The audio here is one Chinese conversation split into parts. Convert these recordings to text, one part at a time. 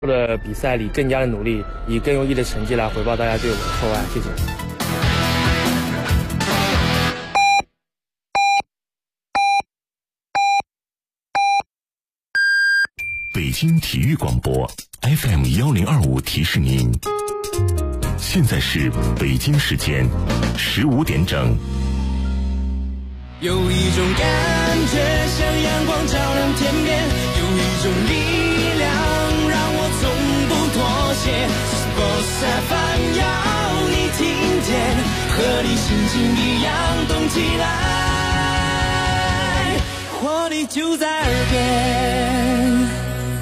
的比赛里更加的努力，以更优异的成绩来回报大家对我的厚爱。谢谢。 北京体育广播 FM1025提示您，现在是北京时间15点整。 有一种感觉像阳光照亮天边，有一种力量让我从不妥协。Boss FM 要你听见，和你心情一样动起来，活力就在耳边。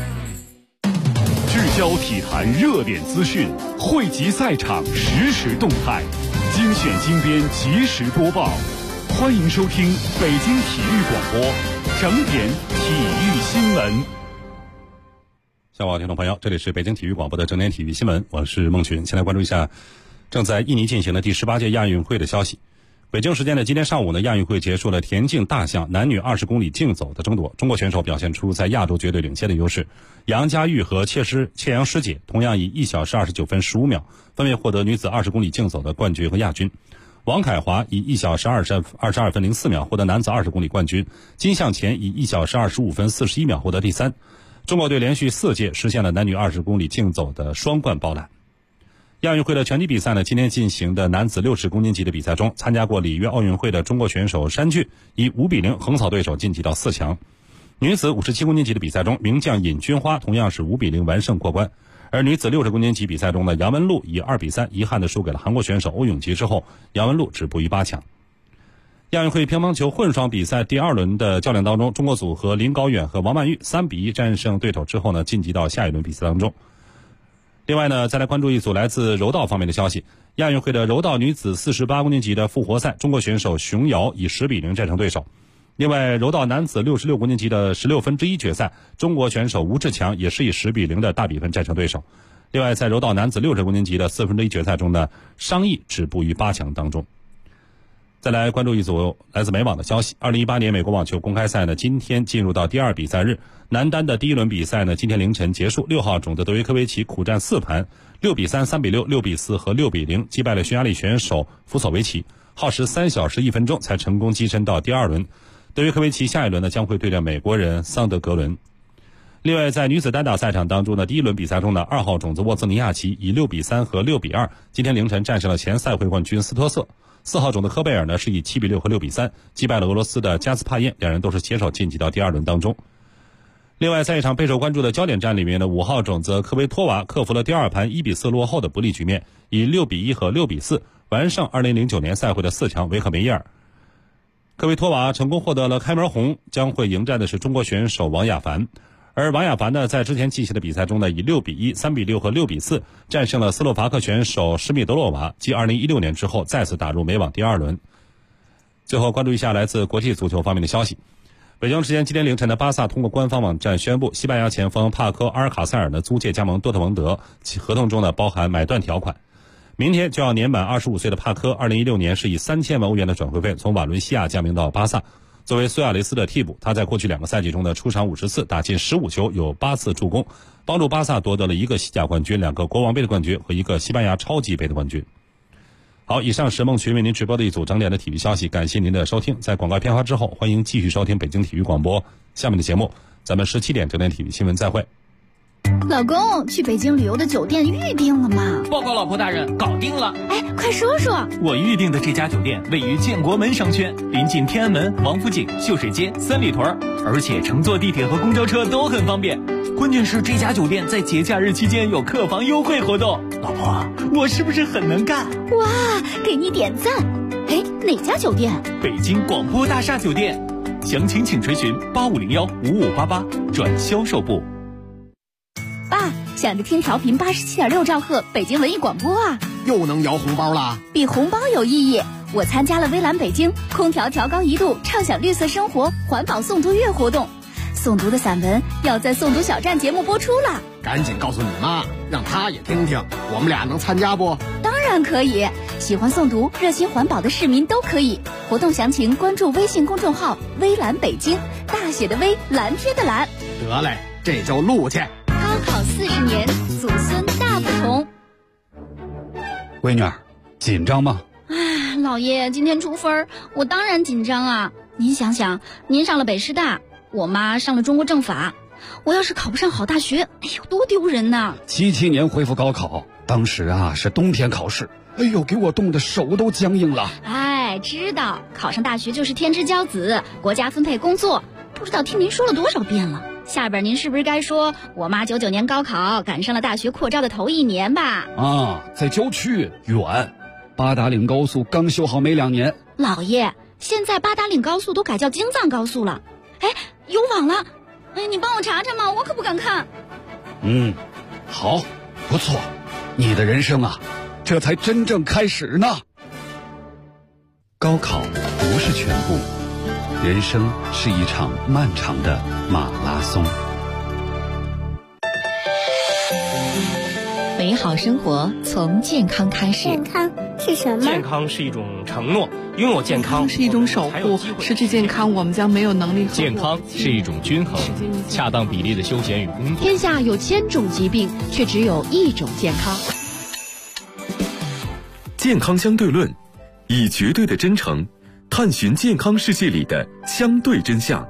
聚焦体坛热点资讯，汇集赛场实时动态，精选精编及时播报。欢迎收听北京体育广播整点体育新闻。 下午好，听众朋友，这里是北京体育广播的整点体育新闻，我是孟群。先来关注一下正在印尼进行的第18届亚运会的消息。北京时间的今天上午呢，亚运会结束了田径大项男女20公里竞走的争夺，中国选手表现出在亚洲绝对领先的优势。杨佳玉和切阳师姐同样以1小时29分15秒分别获得女子20公里竞走的冠军和亚军。王凯华以1小时22分04秒获得男子20公里冠军，金向前以1小时25分41秒获得第3。中国队连续4届实现了男女20公里竞走的双冠包揽。亚运会的拳击比赛呢，今天进行的男子60公斤级的比赛中，参加过里约奥运会的中国选手山俊以5-0横扫对手晋级到4强。女子57公斤级的比赛中，名将尹君花同样是5-0完胜过关。而女子60公斤级比赛中呢，杨文璐以2-3遗憾地输给了韩国选手欧永吉之后，杨文璐止步于8强。亚运会乒乓球混双比赛第2轮的较量当中，中国组合林高远和王曼玉3-1战胜对手之后呢，晋级到下一轮比赛当中。另外呢，再来关注一组来自柔道方面的消息。亚运会的柔道女子48公斤级的复活赛，中国选手熊瑶以10-0战胜对手。另外，柔道男子66公斤级的1/16决赛，中国选手吴志强也是以10-0的大比分战胜对手。另外，在柔道男子60公斤级的1/4决赛中呢，商毅止步于8强当中。再来关注一组来自美网的消息。2018年美国网球公开赛呢，今天进入到第2比赛日。男单的第1轮比赛呢，今天凌晨结束。6号种子德约科维奇苦战4盘，6-3、3-6、6-4和6-0击败了匈牙利选手福索维奇，耗时3小时1分钟才成功跻身到第2轮。德约科维奇下一轮呢，将会对阵美国人桑德格伦。另外，在女子单打赛场当中呢，第1轮比赛中呢，2号种子沃兹尼亚奇以6-3和6-2今天凌晨战胜了前赛会冠军斯托瑟。4号种的科贝尔呢，是以7-6和6-3击败了俄罗斯的加斯帕耶，两人都是携手晋级到第2轮当中。另外，在一场备受关注的焦点战里面呢，5号种子科维托娃克服了第2盘1-4落后的不利局面，以6-1和6-4完胜2009年赛会的4强维克梅耶尔。科维托娃成功获得了开门红，将会迎战的是中国选手王亚凡。而王亚凡呢，在之前进行的比赛中呢，以6-1、3-6和6-4战胜了斯洛伐克选手施密德洛娃，继2016年之后再次打入美网第2轮。最后关注一下来自国际足球方面的消息。北京时间今天凌晨的巴萨通过官方网站宣布，西班牙前锋帕科·阿尔卡塞尔的租借加盟多特蒙德，其合同中呢包含买断条款。明天就要年满25岁的帕科，2016年是以3000万欧元的转会费从瓦伦西亚加盟到巴萨。作为苏亚雷斯的替补，他在过去2个赛季中的出场50次，打进15球，有8次助攻，帮助巴萨夺得了1个西甲冠军、2个国王杯的冠军和1个西班牙超级杯的冠军。好，以上是孟群为您直播的一组整点的体育消息，感谢您的收听。在广告片花之后，欢迎继续收听北京体育广播下面的节目，咱们17点整点体育新闻再会。 老公，去北京旅游的酒店预定了吗？ 报告老婆大人，搞定了。 哎，快说说。 我预定的这家酒店位于建国门商圈，临近天安门、王府井、秀水街、三里屯，而且乘坐地铁和公交车都很方便。关键是这家酒店在节假日期间有客房优惠活动。老婆，我是不是很能干？ 哇，给你点赞。哎，哪家酒店？ 北京广播大厦酒店。详情请垂询8501-5588转销售部。 爸，想着听调频87.6兆赫北京文艺广播啊， 又能摇红包啦！ 比红包有意义。我参加了微蓝北京空调调高1度畅享绿色生活环保诵读月活动，诵读的散文要在诵读小站节目播出了。 赶紧告诉你妈，让她也听听，我们俩能参加不？ 当然可以，喜欢诵读热心环保的市民都可以。活动详情关注微信公众号微蓝北京，大写的微，蓝天的蓝。 得嘞，这就录去。 高考4 40年，祖孙大不同。 闺女儿，紧张吗？ 唉，老爷，今天出分，我当然紧张啊。您想想，您上了北师大，我妈上了中国政法，我要是考不上好大学，哎呦，多丢人呐 ！77年恢复高考，当时啊是冬天考试，哎呦，给我冻得手都僵硬了。 哎，知道考上大学就是天之骄子，国家分配工作，不知道听您说了多少遍了。下边您是不是该说我妈99年高考赶上了大学扩招的头1年吧？ 啊，在郊区远，八达岭高速刚修好没2年。 老爷，现在八达岭高速都改叫京藏高速了。哎，有网了，哎，你帮我查查嘛，我可不敢看。 好，不错，你的人生啊，这才真正开始呢。高考不是全部，人生是一场漫长的马拉松。 美好生活从健康开始。 健康是什么？ 健康是一种承诺，拥有健康是一种守护，失去健康我们将没有能力。 健康是一种均衡，恰当比例的休闲与工作。 天下有1000种疾病，却只有1种健康。 健康相对论，以绝对的真诚探寻健康世界里的相对真相。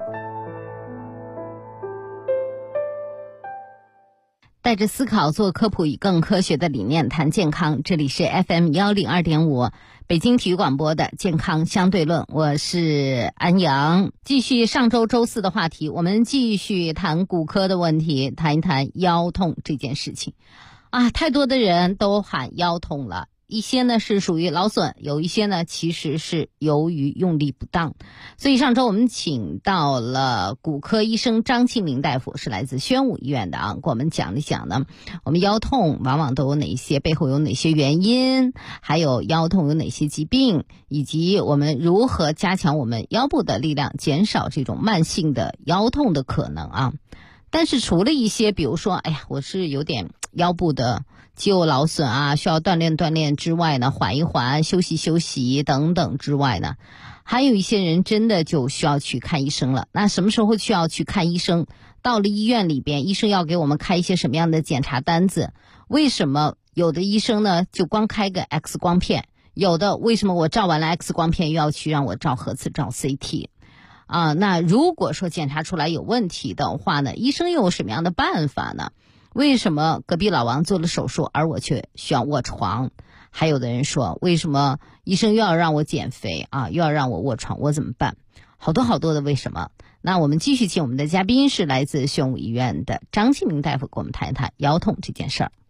带着思考做科普，以更科学的理念谈健康。这里是 FM102.5 北京体育广播的健康相对论，我是安阳。继续上周周4的话题，我们继续谈骨科的问题，谈一谈腰痛这件事情啊，太多的人都喊腰痛了。一些呢是属于劳损，有一些呢其实是由于用力不当。所以上周我们请到了骨科医生张庆明大夫，是来自宣武医院的啊，给我们讲一讲呢，我们腰痛往往都有哪些，背后有哪些原因，还有腰痛有哪些疾病，以及我们如何加强我们腰部的力量，减少这种慢性的腰痛的可能啊。但是除了一些比如说哎呀我是有点腰部的肌肉劳损啊，需要锻炼之外呢，缓一缓，休息等等之外呢，还有一些人真的就需要去看医生了。那什么时候需要去看医生？到了医院里边，医生要给我们开一些什么样的检查单子？为什么有的医生呢就光开个 X 光片，有的为什么我照完了 X 光片又要去让我照核磁照 CT？啊，那如果说检查出来有问题的话呢，医生又有什么样的办法呢？为什么隔壁老王做了手术，而我却需要卧床？还有的人说，为什么医生又要让我减肥啊，又要让我卧床，我怎么办？好多的为什么？那我们继续请我们的嘉宾是来自宣武医院的张庆明大夫，跟我们谈一谈腰痛这件事儿。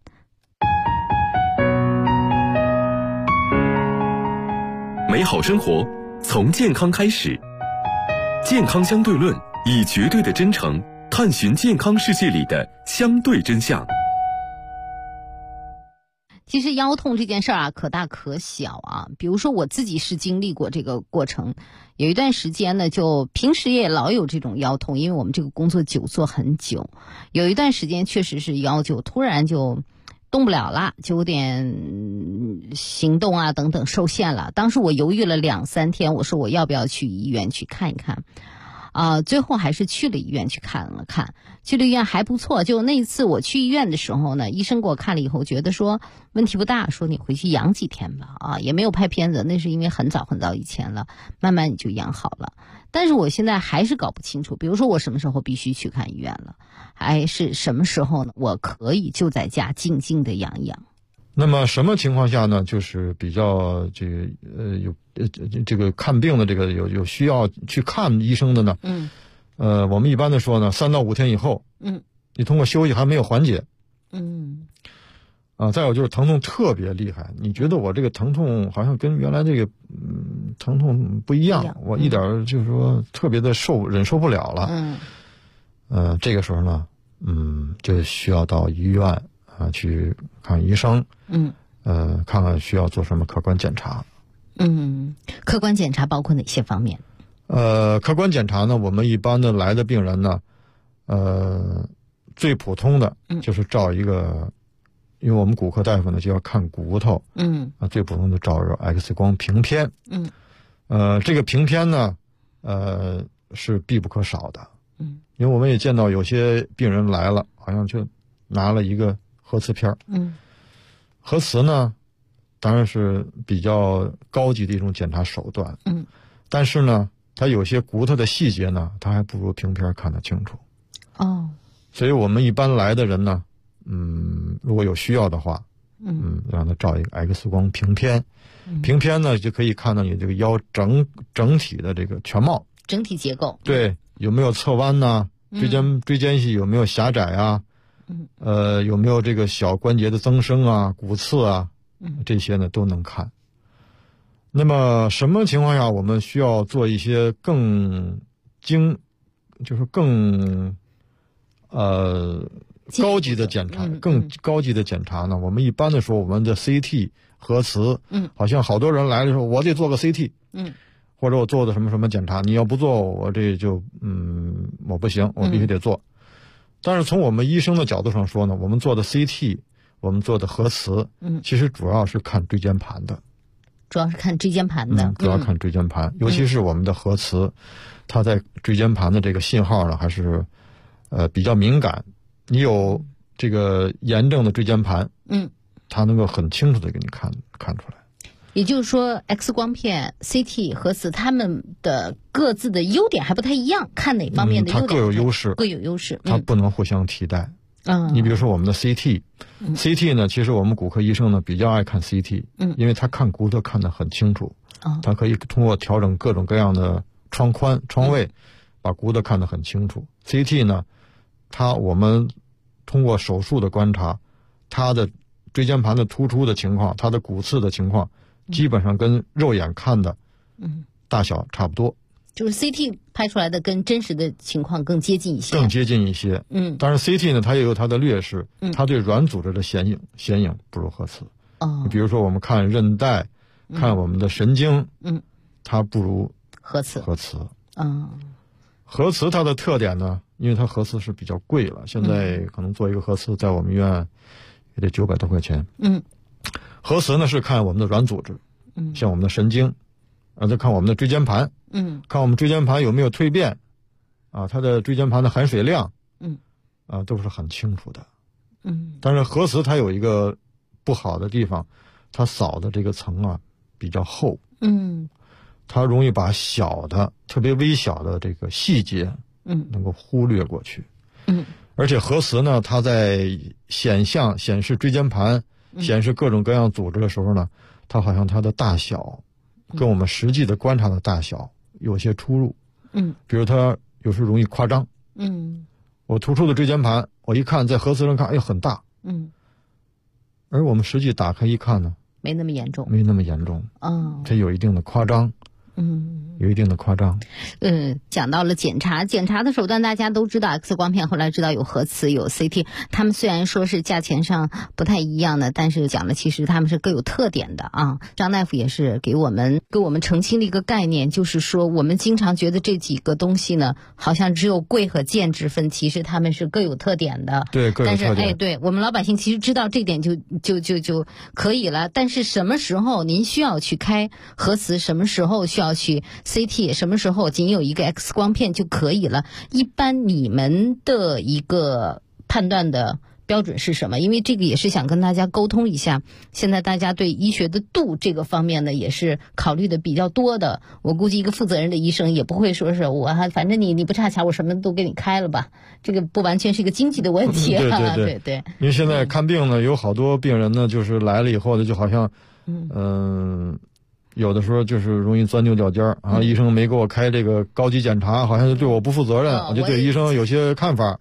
美好生活从健康开始。健康相对论，以绝对的真诚探寻健康世界里的相对真相。 其实腰痛这件事儿啊，可大可小啊。比如说我自己是经历过这个过程，有一段时间呢，就平时也老有这种腰痛，因为我们这个工作久坐很久，有一段时间确实是腰就突然就动不了了，就有点行动啊等等受限了。当时我犹豫了2-3天，我说我要不要去医院去看一看最后还是去了医院去看了看，去了医院还不错。就那一次我去医院的时候呢，医生给我看了以后觉得说问题不大，说你回去养几天吧也没有拍片子，那是因为很早以前了，慢慢你就养好了。但是我现在还是搞不清楚，比如说我什么时候必须去看医院了，还是什么时候呢我可以就在家静静的养一养。 那么什么情况下呢，就是比较这个看病的这个有需要去看医生的呢？我们一般的说呢，3到5天以后，你通过休息还没有缓解，再有就是疼痛特别厉害，你觉得我这个疼痛好像跟原来这个疼痛不一样，我一点就是说特别的忍受不了了，这个时候呢，就需要到医院去看医生，看看需要做什么客观检查。 客观检查包括哪些方面？ 客观检查呢，我们一般的来的病人呢，最普通的就是照一个，因为我们骨科大夫呢就要看骨头，最普通的照个 X 光平片，这个平片呢，是必不可少的，因为我们也见到有些病人来了，好像就拿了一个核磁片。核磁呢当然是比较高级的一种检查手段。但是呢它有些骨头的细节呢，它还不如平片看得清楚。所以我们一般来的人呢，如果有需要的话，让他照一个 X 光平片，平片呢就可以看到你这个腰整体的这个全貌， 整体结构。 对，有没有侧弯呐？椎间隙有没有狭窄啊？有没有这个小关节的增生啊、骨刺啊？这些呢都能看。那么什么情况下我们需要做一些更高级的检查，更高级的检查呢？我们一般的说，我们的 CT 核磁，好像好多人来的时候，我得做个 CT，或者我做的什么什么检查，你要不做，我这就我不行，我必须得做。但是从我们医生的角度上说呢，我们做的 CT， 我们做的核磁，其实主要是看椎间盘的， 主要看椎间盘， 尤其是我们的核磁，它在椎间盘的这个信号呢，还是比较敏感。你有这个炎症的椎间盘，它能够很清楚的给你看出来。 也就是说 X 光片 CT 核磁它们的各自的优点还不太一样，看哪方面的优点， 它各有优势，它不能互相替代。你比如说我们的 CT 呢，其实我们骨科医生呢比较爱看 CT，因为他看骨头看得很清楚，他可以通过调整各种各样的窗宽窗位，把骨头看得很清楚。CT 呢我们通过手术的观察，它的椎间盘的突出的情况，它的骨刺的情况，基本上跟肉眼看的大小差不多。 就是 CT 拍出来的跟真实的情况更接近一些。 当然 CT 呢它也有它的劣势，它对软组织的显影不如核磁。比如说我们看韧带，看我们的神经，它不如核磁。核磁它的特点呢，因为它核磁是比较贵了，现在可能做一个核磁在我们医院也得900多块钱。核磁呢是看我们的软组织，像我们的神经，再看我们的椎间盘，看我们椎间盘有没有蜕变，它的椎间盘的含水量，都是很清楚的。但是核磁它有一个不好的地方，它扫的这个层比较厚，它容易把小的特别微小的这个细节能够忽略过去。而且核磁呢，它在显示椎间盘，显示各种各样组织的时候呢，它好像它的大小跟我们实际的观察的大小有些出入。比如它有时容易夸张。我突出的椎间盘，我一看在核磁上看，很大。而我们实际打开一看呢， 没那么严重。 它有一定的夸张。 讲到了检查的手段，大家都知道 X 光片，后来知道有核磁有 CT， 他们虽然说是价钱上不太一样的，但是讲了其实他们是各有特点的啊。张大夫也是给我们澄清了一个概念，就是说我们经常觉得这几个东西呢，好像只有贵和贱之分，其实他们是各有特点的。 对，各有特点。 但是对我们老百姓其实知道这点就可以了。但是什么时候您需要去开核磁，什么时候需要去 CT， 什么时候仅有一个 X 光片就可以了？一般你们的一个判断的标准是什么？因为这个也是想跟大家沟通一下，现在大家对医学的度这个方面呢，也是考虑的比较多的。我估计一个负责任的医生也不会说是反正你不差钱，我什么都给你开了吧。这个不完全是一个经济的问题。对。 因为现在看病呢，有好多病人呢，就是来了以后呢，就好像有的时候就是容易钻牛角尖医生没给我开这个高级检查，好像就对我不负责任，我就对医生有些看法。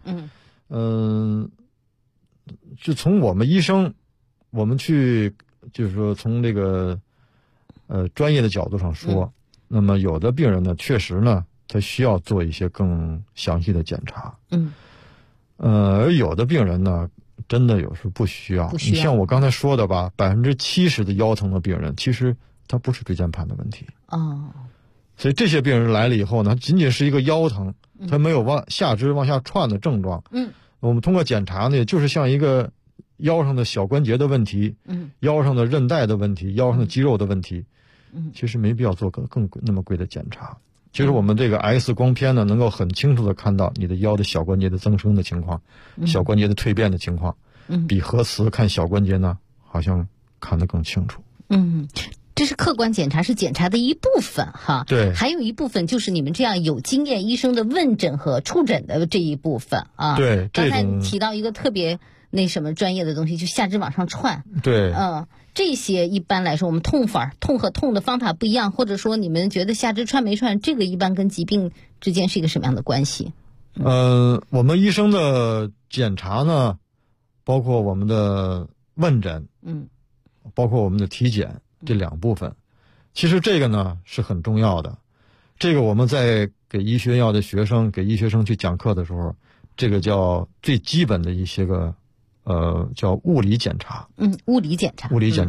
就从我们医生，我们去就是说从这个专业的角度上说，那么有的病人呢，确实呢，他需要做一些更详细的检查。而有的病人呢，真的有时不需要。你像我刚才说的吧，70%的腰疼的病人，其实它不是椎间盘的问题。所以这些病人来了以后呢，仅仅是一个腰疼，他没有下肢往下窜的症状。我们通过检查呢，就是像一个腰上的小关节的问题，腰上的韧带的问题，腰上的肌肉的问题，其实没必要做更那么贵的检查。 其实我们这个 X 光片呢，能够很清楚的看到你的腰的小关节的增生的情况，小关节的蜕变的情况，比核磁看小关节呢，好像看得更清楚。 这是客观检查，是检查的一部分哈。 对， 还有一部分就是你们这样有经验医生的问诊和触诊的这一部分啊。 对， 刚才提到一个特别那什么专业的东西，就下肢往上窜。 对， 这些一般来说，我们痛和痛的方法不一样，或者说你们觉得下肢窜没窜，这个一般跟疾病之间是一个什么样的关系？ 我们医生的检查呢，包括我们的问诊，包括我们的体检。这两部分，其实这个呢是很重要的。这个我们在给医学院的学生、给医学生去讲课的时候，这个叫最基本的一些个叫物理检查。 物理检查。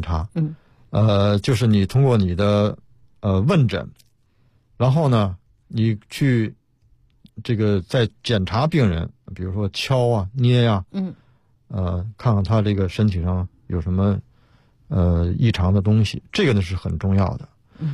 就是你通过你的问诊，然后呢，你去这个在检查病人，比如说敲啊、捏呀，看看他这个身体上有什么异常的东西，这个呢是很重要的。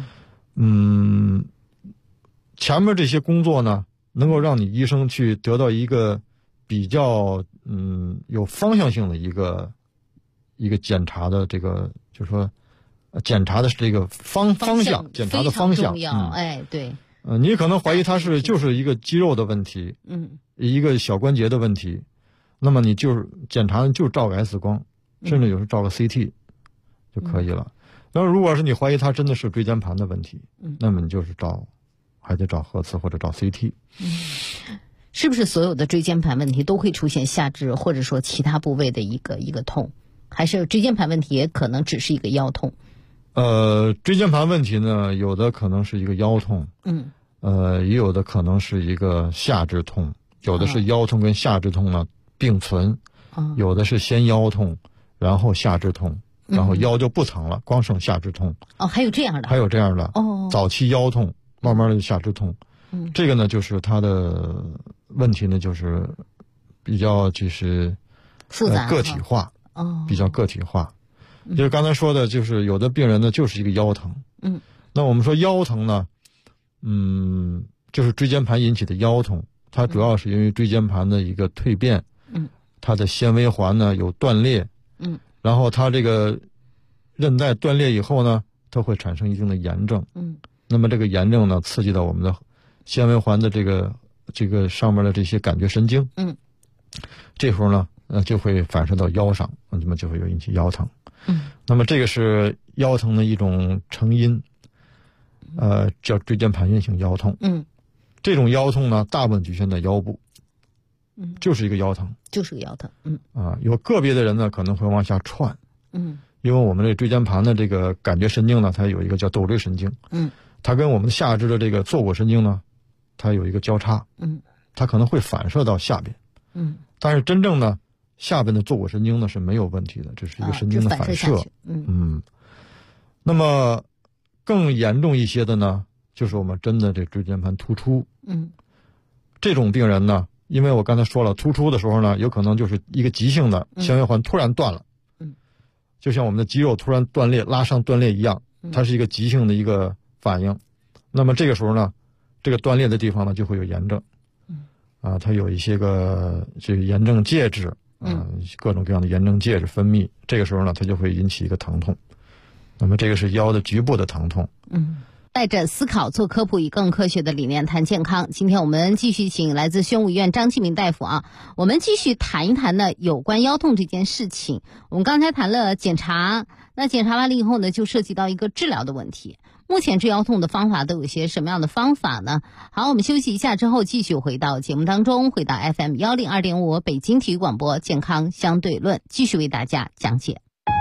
前面这些工作呢，能够让你医生去得到一个比较有方向性的一个检查的这个，就是说检查的是这个方向，检查的方向。 非常重要，对。 你可能怀疑它就是一个肌肉的问题，一个小关节的问题，那么你就是检查就照个 X 光，甚至有时候照个 CT。就可以了。那如果是你怀疑它真的是椎间盘的问题，那么你就是还得找核磁或者找 CT。 是不是所有的椎间盘问题都会出现下肢或者说其他部位的一个痛，还是椎间盘问题也可能只是一个腰痛？ 椎间盘问题呢，有的可能是一个腰痛，也有的可能是一个下肢痛，有的是腰痛跟下肢痛呢并存，有的是先腰痛，然后下肢痛。然后腰就不疼了，光剩下肢痛。 还有这样的。 还有这样的。早期腰痛，慢慢的下肢痛。这个呢，就是它的问题呢，就是比较就是复杂个体化。比较个体化。就是刚才说的，就是有的病人呢就是一个腰疼。那我们说腰疼呢，就是椎间盘引起的腰痛，它主要是因为椎间盘的一个蜕变。它的纤维环呢有断裂。然后它这个韧带断裂以后呢，它会产生一定的炎症。那么这个炎症呢，刺激到我们的纤维环的这个上面的这些感觉神经。这时候呢，就会反射到腰上，那么就会有引起腰疼。那么这个是腰疼的一种成因，叫椎间盘源性腰痛。这种腰痛呢，大部分局限在腰部。就是一个腰疼，有个别的人呢可能会往下窜，因为我们这椎间盘的这个感觉神经呢，它有一个叫窦椎神经，它跟我们下肢的这个坐骨神经呢，它有一个交叉，它可能会反射到下边，但是真正呢，下边的坐骨神经呢是没有问题的，这是一个神经的反射，那么更严重一些的呢，就是我们真的这椎间盘突出，这种病人呢。因为我刚才说了，突出的时候呢，有可能就是一个急性的纤维环突然断了，就像我们的肌肉突然断裂、拉伤断裂一样，它是一个急性的一个反应。那么这个时候呢，这个断裂的地方呢就会有炎症，它有一些个这个炎症介质，各种各样的炎症介质分泌，这个时候呢，它就会引起一个疼痛。那么这个是腰的局部的疼痛。 带着思考做科普，以更科学的理念谈健康。今天我们继续请来自宣武医院张继明大夫我们继续谈一谈呢有关腰痛这件事情。我们刚才谈了检查，那检查完了以后呢，就涉及到一个治疗的问题。目前治腰痛的方法都有些什么样的方法呢？好，我们休息一下之后继续回到节目当中，回到 FM 102.5北京体育广播健康相对论，继续为大家讲解。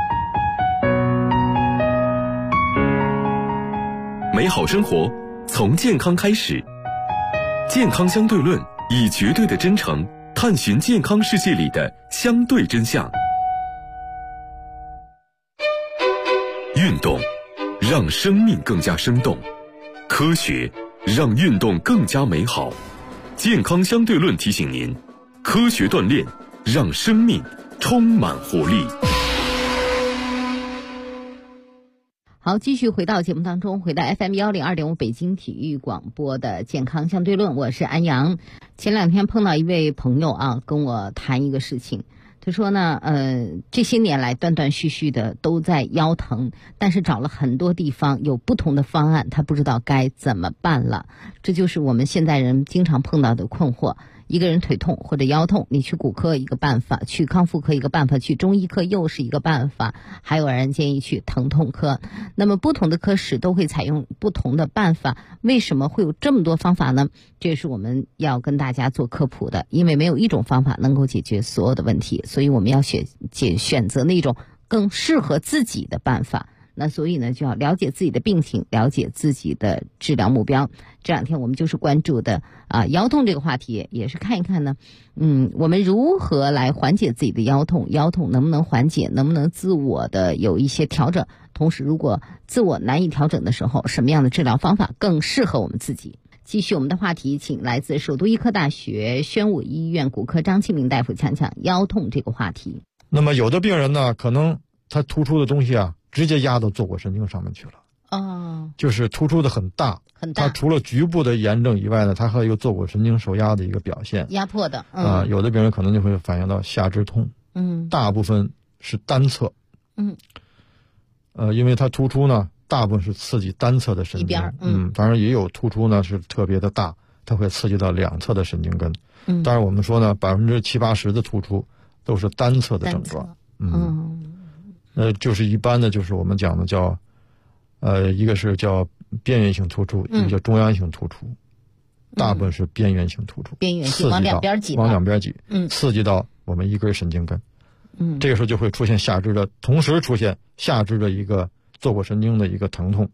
美好生活从健康开始，健康相对论以绝对的真诚探寻健康世界里的相对真相。运动让生命更加生动，科学让运动更加美好。健康相对论提醒您，科学锻炼让生命充满活力。 好，继续回到节目当中，回到 FM102.5北京体育广播的健康相对论，我是安阳。前2天碰到一位朋友啊，跟我谈一个事情。他说呢，这些年来断断续续的都在腰疼，但是找了很多地方有不同的方案，他不知道该怎么办了。这就是我们现代人经常碰到的困惑。一个人腿痛或者腰痛，你去骨科一个办法，去康复科一个办法，去中医科又是一个办法，还有人建议去疼痛科。那么不同的科室都会采用不同的办法，为什么会有这么多方法呢？这是我们要跟大家做科普的，因为没有一种方法能够解决所有的问题，所以我们要选择那种更适合自己的办法。那所以呢，就要了解自己的病情，了解自己的治疗目标。这2天我们就是关注的腰痛这个话题，也是看一看呢，我们如何来缓解自己的腰痛，腰痛能不能缓解，能不能自我的有一些调整，同时如果自我难以调整的时候，什么样的治疗方法更适合我们自己。继续我们的话题，请来自首都医科大学宣武医院骨科张庆明大夫讲讲腰痛这个话题。 那么有的病人呢，可能他突出的东西啊，直接压到坐骨神经上面去了。就是突出的很大，它除了局部的炎症以外呢，它还有一个坐骨神经受压的一个表现， 压迫的。 有的病人可能就会反映到下肢痛。大部分是单侧。因为它突出呢，大部分是刺激单侧的神经。当然也有突出呢是特别的大，它会刺激到2侧的神经根。当然我们说呢，70-80%的突出都是单侧的症状。就是一般的，就是我们讲的叫，一个是叫边缘性突出，一个叫中央性突出，大部分是边缘性突出， 边缘性往两边挤， 刺激到我们一根神经根。这个时候就会出现同时出现下肢的一个坐骨神经的一个疼痛。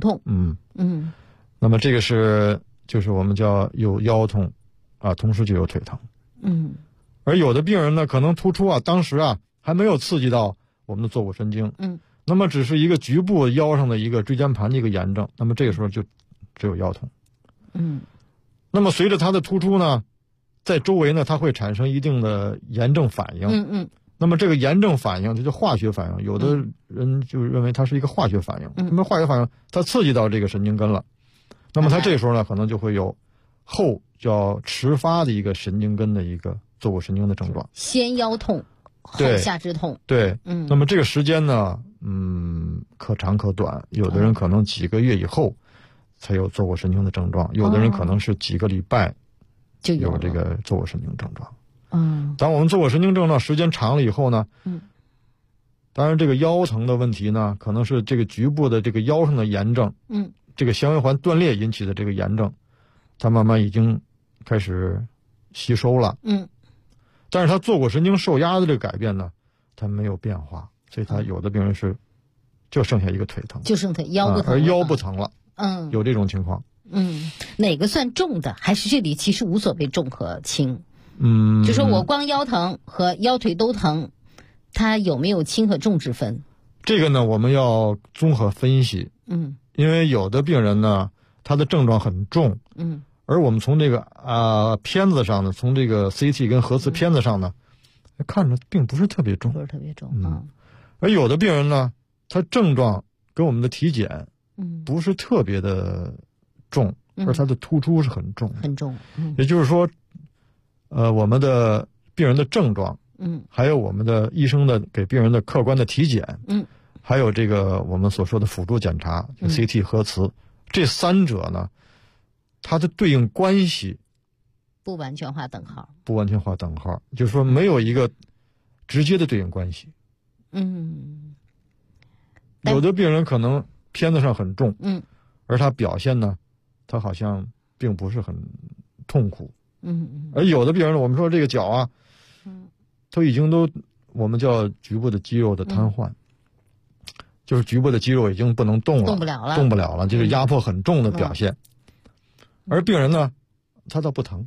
那么这个就是我们叫有腰痛啊，同时就有腿疼。而有的病人呢，可能突出啊，当时啊还没有刺激到我们的坐骨神经，那么只是一个局部腰上的一个椎间盘的一个炎症，那么这个时候就只有腰痛。那么随着它的突出呢，在周围呢，它会产生一定的炎症反应。那么这个炎症反应，这叫化学反应，有的人就认为它是一个化学反应。那么化学反应它刺激到这个神经根了，那么它这个时候呢，可能就会有后叫迟发的一个神经根的一个坐骨神经的症状， 先腰痛后下肢痛。 对，那么这个时间呢，可长可短，有的人可能几个月以后才有坐骨神经的症状，有的人可能是几个礼拜就有这个坐骨神经症状。当我们坐骨神经症状时间长了以后呢，当然这个腰疼的问题呢，可能是这个局部的这个腰上的炎症，这个纤维环断裂引起的这个炎症，它慢慢已经开始吸收了。但是它坐骨神经受压的这个改变呢，它没有变化，所以它有的病人是就剩下一个腿疼， 就剩下腰不疼， 而腰不疼了。有这种情况。 哪个算重的？还是这里其实无所谓重和轻？就说我光腰疼和腰腿都疼，它有没有轻和重之分？ 这个呢，我们要综合分析。因为有的病人呢，他的症状很重。而我们从这个片子上呢，从这个 CT 跟核磁片子上呢，看着并不是特别重， 不是特别重。 而有的病人呢，他症状跟我们的体检，不是特别的重，而他的突出是很重， 很重。 也就是说，我们的病人的症状，还有我们的医生的给病人的客观的体检，还有这个我们所说的辅助检查，就 CT 核磁，这3者呢，它的对应关系不完全画等号， 就是说没有一个直接的对应关系。有的病人可能片子上很重，而他表现呢，他好像并不是很痛苦。而有的病人，我们说这个脚啊，都已经我们叫局部的肌肉的瘫痪，就是局部的肌肉已经不能动了，动不了了，就是压迫很重的表现。而病人呢，他倒不疼。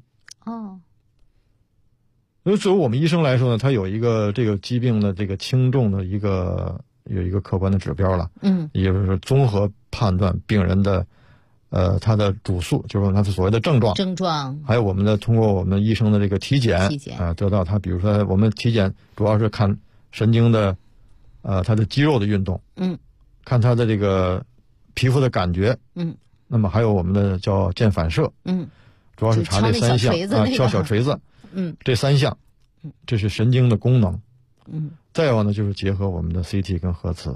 因为作为我们医生来说呢，他有一个这个疾病的这个轻重的有一个客观的指标了。也就是综合判断病人的他的主诉，就是他的所谓的症状，还有我们通过我们医生的这个体检得到他，比如说我们体检主要是看神经的它的肌肉的运动。 看他的这个皮肤的感觉，那么还有我们的叫键反射，主要是查这3项啊，敲小锤子，这3项，这是神经的功能，再有呢就是结合我们的 CT 跟核磁，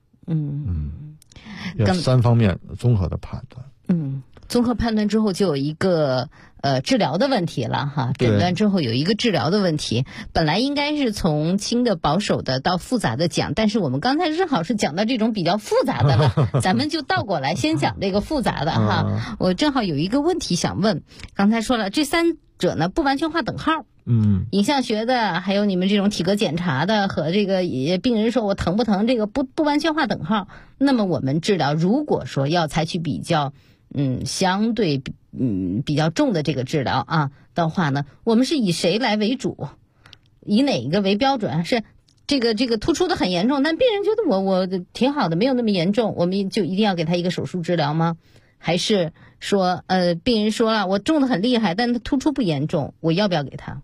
要3方面综合的判断， 综合判断之后就有一个治疗的问题了哈，诊断之后有一个治疗的问题，本来应该是从轻的保守的到复杂的讲，但是我们刚才正好是讲到这种比较复杂的了，咱们就倒过来先讲这个复杂的哈。我正好有一个问题想问，刚才说了这3者呢不完全画等号，影像学的还有你们这种体格检查的和这个病人说我疼不疼这个不完全画等号，那么我们治疗如果说要采取比较相对比较重的这个治疗啊的话呢，我们是以谁来为主？以哪一个为标准？是这个突出的很严重，但病人觉得我挺好的，没有那么严重，我们就一定要给他一个手术治疗吗？还是说病人说了我重的很厉害，但他突出不严重，我要不要给他？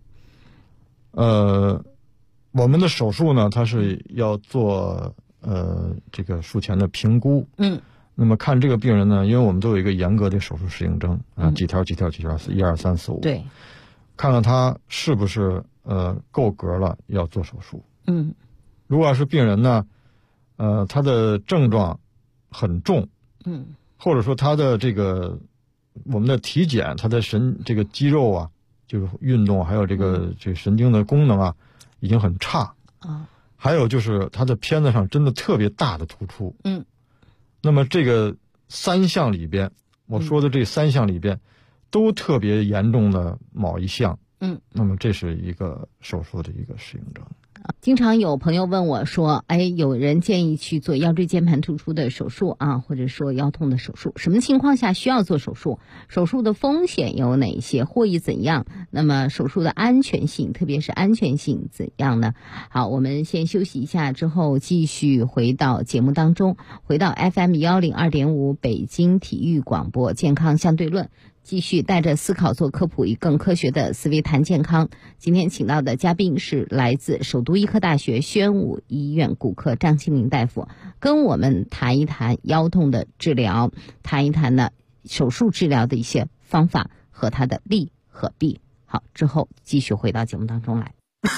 我们的手术呢，它是要做这个术前的评估，那么看这个病人呢，因为我们都有一个严格的手术适应症啊，几条1、2、3、4、5，对，看看他是不是够格了要做手术。如果要是病人呢，他的症状很重，或者说他的这个我们的体检，他的这个肌肉啊，就是运动还有这个神经的功能啊，已经很差啊，还有就是他的片子上真的特别大的突出，那么这个3项里边，我说的这3项里边，都特别严重的某一项，那么这是一个手术的一个适应症。 经常有朋友问我说，有人建议去做腰椎间盘突出的手术啊，或者说腰痛的手术，什么情况下需要做手术？手术的风险有哪些？获益怎样？那么手术的安全性，特别是安全性怎样呢？好，我们先休息一下，之后继续回到节目当中，回到 FM 102.5北京体育广播健康相对论。继续带着思考做科普，以更科学的思维谈健康。今天请到的嘉宾是来自首都医科大学宣武医院骨科张庆明大夫，跟我们谈一谈腰痛的治疗，谈一谈呢手术治疗的一些方法和它的利和弊。好，之后继续回到节目当中来。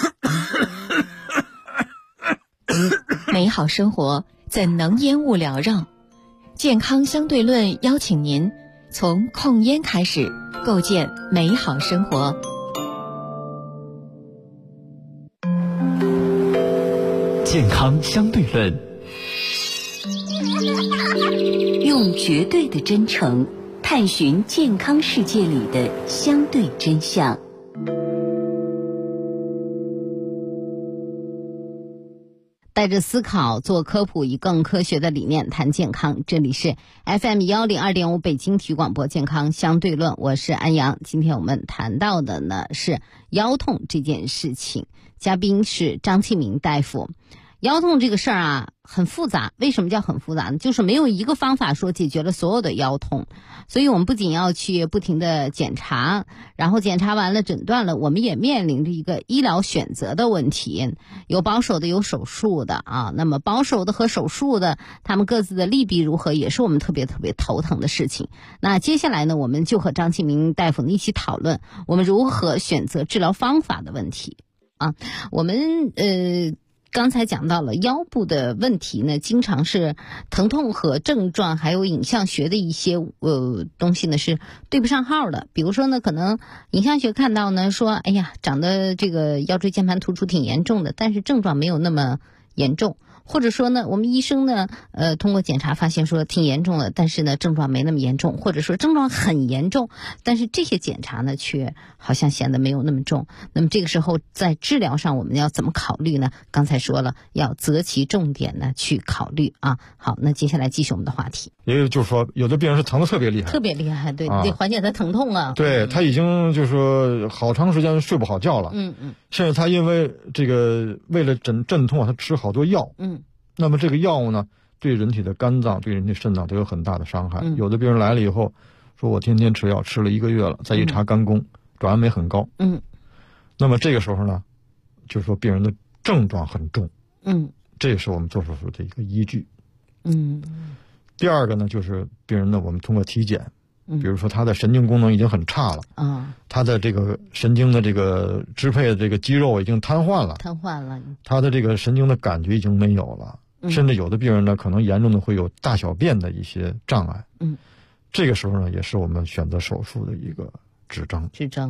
美好生活怎能烟雾缭绕？健康相对论邀请您从控烟开始，构建美好生活。 健康相对论， 用绝对的真诚探寻健康世界里的相对真相。 带着思考做科普，以更科学的理念谈健康。这里是 FM 102.5北京体育广播健康相对论，我是安阳。今天我们谈到的呢是腰痛这件事情，嘉宾是张庆明大夫。腰痛这个事儿啊很复杂，为什么叫很复杂呢？就是没有一个方法说解决了所有的腰痛，所以我们不仅要去不停的检查，然后检查完了诊断了，我们也面临着一个医疗选择的问题，有保守的有手术的啊。那么保守的和手术的他们各自的利弊如何，也是我们特别头疼的事情。那接下来呢，我们就和张庆明大夫一起讨论我们如何选择治疗方法的问题啊。我们刚才讲到了腰部的问题呢，经常是疼痛和症状还有影像学的一些东西呢是对不上号的。比如说呢，可能影像学看到呢说，哎呀，长得这个腰椎间盘突出挺严重的，但是症状没有那么严重。或者说呢，我们医生呢通过检查发现说挺严重的，但是呢症状没那么严重，或者说症状很严重，但是这些检查呢却好像显得没有那么重。那么这个时候在治疗上我们要怎么考虑呢？刚才说了要择其重点呢去考虑啊。好，那接下来继续我们的话题。 也就是说有的病人是疼得特别厉害， 对，得缓解他疼痛啊。 对，他已经就是说好长时间睡不好觉了，甚至他因为这个为了镇痛他吃好多药，那么这个药物呢对人体的肝脏对人体肾脏都有很大的伤害。有的病人来了以后说我天天吃药吃了1个月了，再一查肝功转氨酶很高，那么这个时候呢就是说病人的症状很重，这也是我们做手术的一个依据。 第二个呢，就是病人呢，我们通过体检，比如说他的神经功能已经很差了，他的这个神经的这个支配的这个肌肉已经瘫痪了，他的这个神经的感觉已经没有了，甚至有的病人呢，可能严重的会有大小便的一些障碍，这个时候呢，也是我们选择手术的一个指征。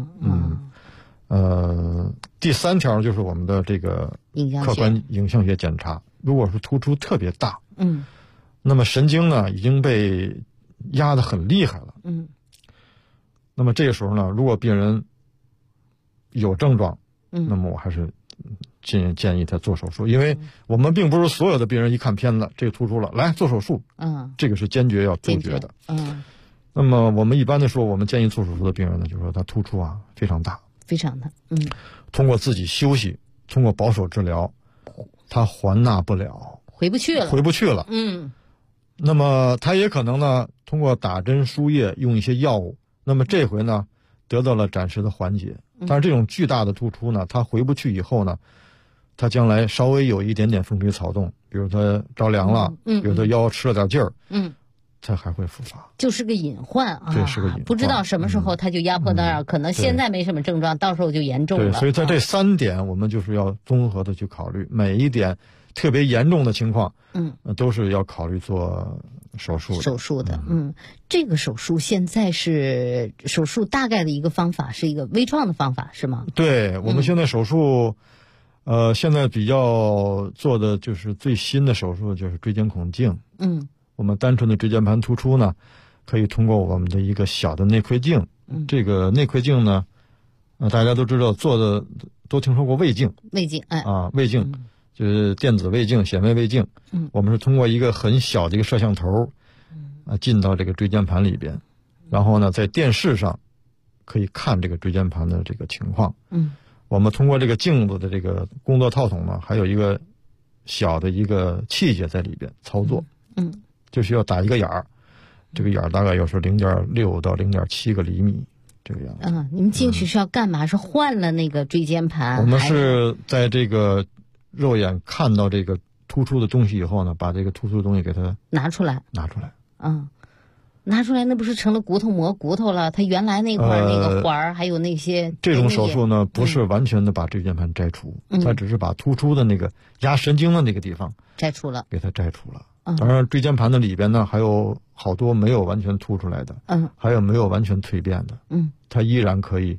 第3条就是我们的这个客观影像学检查，如果是突出特别大，那么神经呢已经被压得很厉害了，那么这个时候呢，如果病人有症状，那么我还是建议他做手术，因为我们并不是所有的病人一看片子这个突出了来做手术，这个是坚决要杜绝的。那么我们一般的说，我们建议做手术的病人呢，就是说他突出啊非常大，通过自己休息，通过保守治疗，他还纳不了，回不去了。那么他也可能呢，通过打针输液用一些药物，那么这回呢得到了暂时的缓解。但是这种巨大的突出呢，他回不去以后呢，他将来稍微有一点点风吹草动，比如他着凉了，比如他腰吃了点劲儿，他还会复发， 就是个隐患啊。 对，是个隐患， 不知道什么时候他就压迫到那儿，可能现在没什么症状，到时候就严重了。 对，所以在这3点，我们就是要综合的去考虑，每一点特别严重的情况，都是要考虑做手术的。 这个手术现在是手术大概的一个方法，是一个微创的方法，是吗？ 对，我们现在手术，现在比较做的就是最新的手术就是椎间孔镜。我们单纯的椎间盘突出呢，可以通过我们的一个小的内窥镜。这个内窥镜呢，大家都知道做的都听说过胃镜。胃镜就是电子胃镜、显微胃镜。我们是通过一个很小的一个摄像头，进到这个椎间盘里边，然后呢，在电视上可以看这个椎间盘的这个情况。我们通过这个镜子的这个工作套筒呢，还有一个小的一个器械在里边操作。就需要打一个眼儿，这个眼儿大概有时候0.6到0.7个厘米这个样子。 你们进去是要干嘛？是换了那个椎间盘？ 我们是在这个肉眼看到这个突出的东西以后呢，把这个突出的东西给它拿出来。 拿出来，那不是成了骨头磨骨头了？它原来那块那个环儿，还有那些这种手术呢，不是完全的把椎间盘摘除，它只是把突出的那个压神经的那个地方摘除了， 给它摘除了。当然，椎间盘的里边呢，还有好多没有完全凸出来的，还有没有完全蜕变的，它依然可以，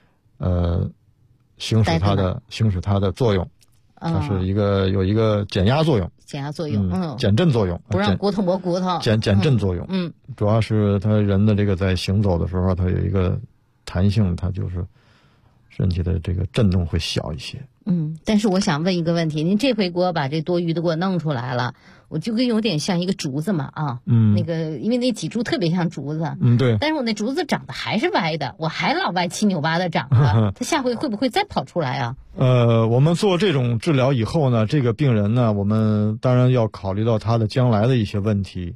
行使它的作用，它是有一个减压作用，减震作用， 不让骨头磨骨头， 减震作用，主要是它人的这个在行走的时候，它有一个弹性，它就是身体的这个震动会小一些。 但是我想问一个问题，您这回给我把这多余的给我弄出来了，我就跟有点像一个竹子嘛啊，那个因为那脊柱特别像竹子， 对， 但是我那竹子长得还是歪的，我还老歪七扭八的长的，它下回会不会再跑出来啊？ 我们做这种治疗以后呢，这个病人呢，我们当然要考虑到他的将来的一些问题，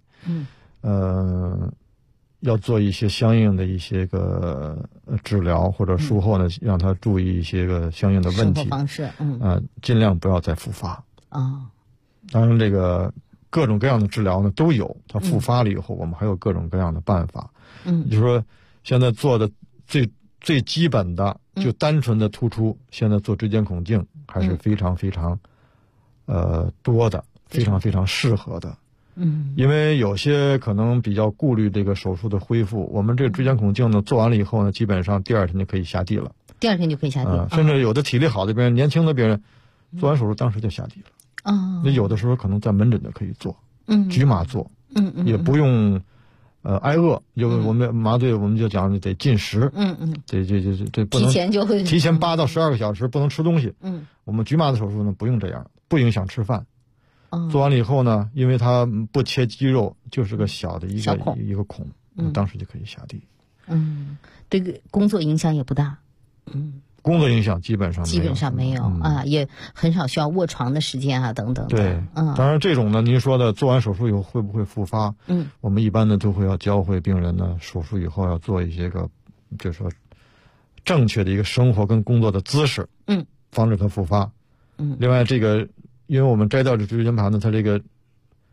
要做一些相应的一些个治疗，或者术后呢，让他注意一些个相应的问题， 生活方式， 尽量不要再复发。当然这个各种各样的治疗呢都有，它复发了以后，我们还有各种各样的办法。就是说现在做的最基本的，就单纯的突出，现在做椎间孔镜还是非常非常多的，非常非常适合的。因为有些可能比较顾虑这个手术的恢复，我们这个椎间孔镜呢做完了以后呢，基本上第2天就可以下地了。甚至有的体力好的病人、年轻的病人，做完手术当时就下地了。那有的时候可能在门诊就可以做，局麻做，也不用挨饿。就我们麻醉，我们就讲得进食，这不能提前8到12个小时不能吃东西。我们局麻的手术呢不用这样，不影响吃饭。做完了以后呢，因为它不切肌肉，就是个小的一个孔，当时就可以下地。 这个工作影响也不大。 工作影响基本上没有啊，也很少需要卧床的时间啊，等等的。 对，当然这种呢，您说的做完手术以后会不会复发？我们一般呢都会要教会病人呢，手术以后要做一些个，就是说正确的一个生活跟工作的姿势，防止它复发。另外这个。因为我们摘掉这椎间盘呢，它这个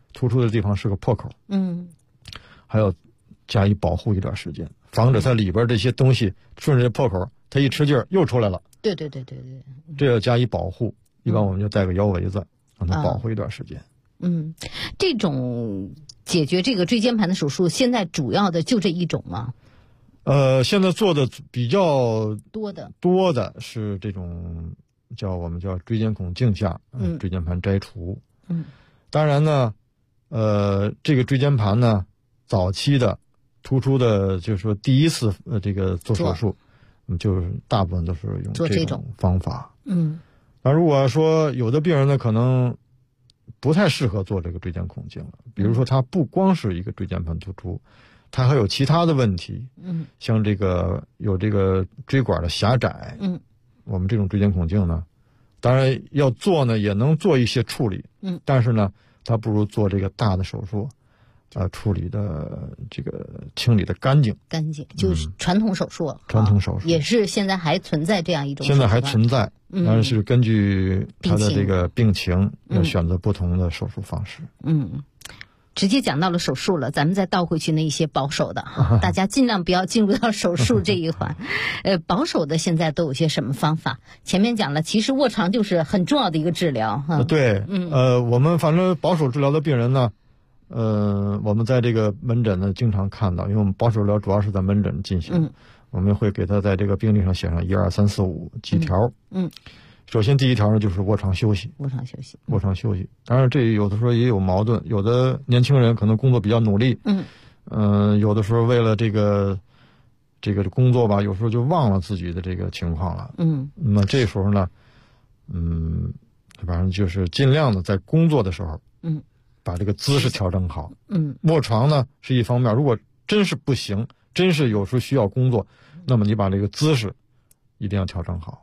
突出的地方是个破口，还要加以保护一段时间，防止它里边这些东西顺着这破口，它一吃劲儿又出来了。 对， 这要加以保护，一般我们就带个腰围子，让它保护一段时间。 这种解决这个椎间盘的手术，现在主要的就这一种吗？ 现在做的比较多的是这种我们叫椎间孔镜下椎间盘摘除。当然呢，这个椎间盘呢，早期的突出的，就是说第一次这个做手术，就是大部分都是用这种方法。那如果说有的病人呢，可能不太适合做这个椎间孔镜了，比如说他不光是一个椎间盘突出，他还有其他的问题，像这个有这个椎管的狭窄，我们这种椎间孔镜呢，当然要做呢，也能做一些处理，但是呢，它不如做这个大的手术，处理的这个清理的干净， 就是传统手术，也是现在还存在这样一种手术， 现在还存在，但是根据他的这个病情，要选择不同的手术方式。 直接讲到了手术了，咱们再倒回去那一些保守的大家尽量不要进入到手术这一环。保守的现在都有些什么方法？前面讲了，其实卧床就是很重要的一个治疗。 对，我们反正保守治疗的病人呢，我们在这个门诊呢经常看到，因为我们保守治疗主要是在门诊进行，我们会给他在这个病历上写上1、2、3、4、5几条。首先第一条呢就是卧床休息。当然这有的时候也有矛盾，有的年轻人可能工作比较努力，有的时候为了这个工作吧，有时候就忘了自己的这个情况了。那么这时候呢，反正就是尽量的在工作的时候，把这个姿势调整好。卧床呢是一方面，如果真是不行，真是有时候需要工作，那么你把这个姿势一定要调整好。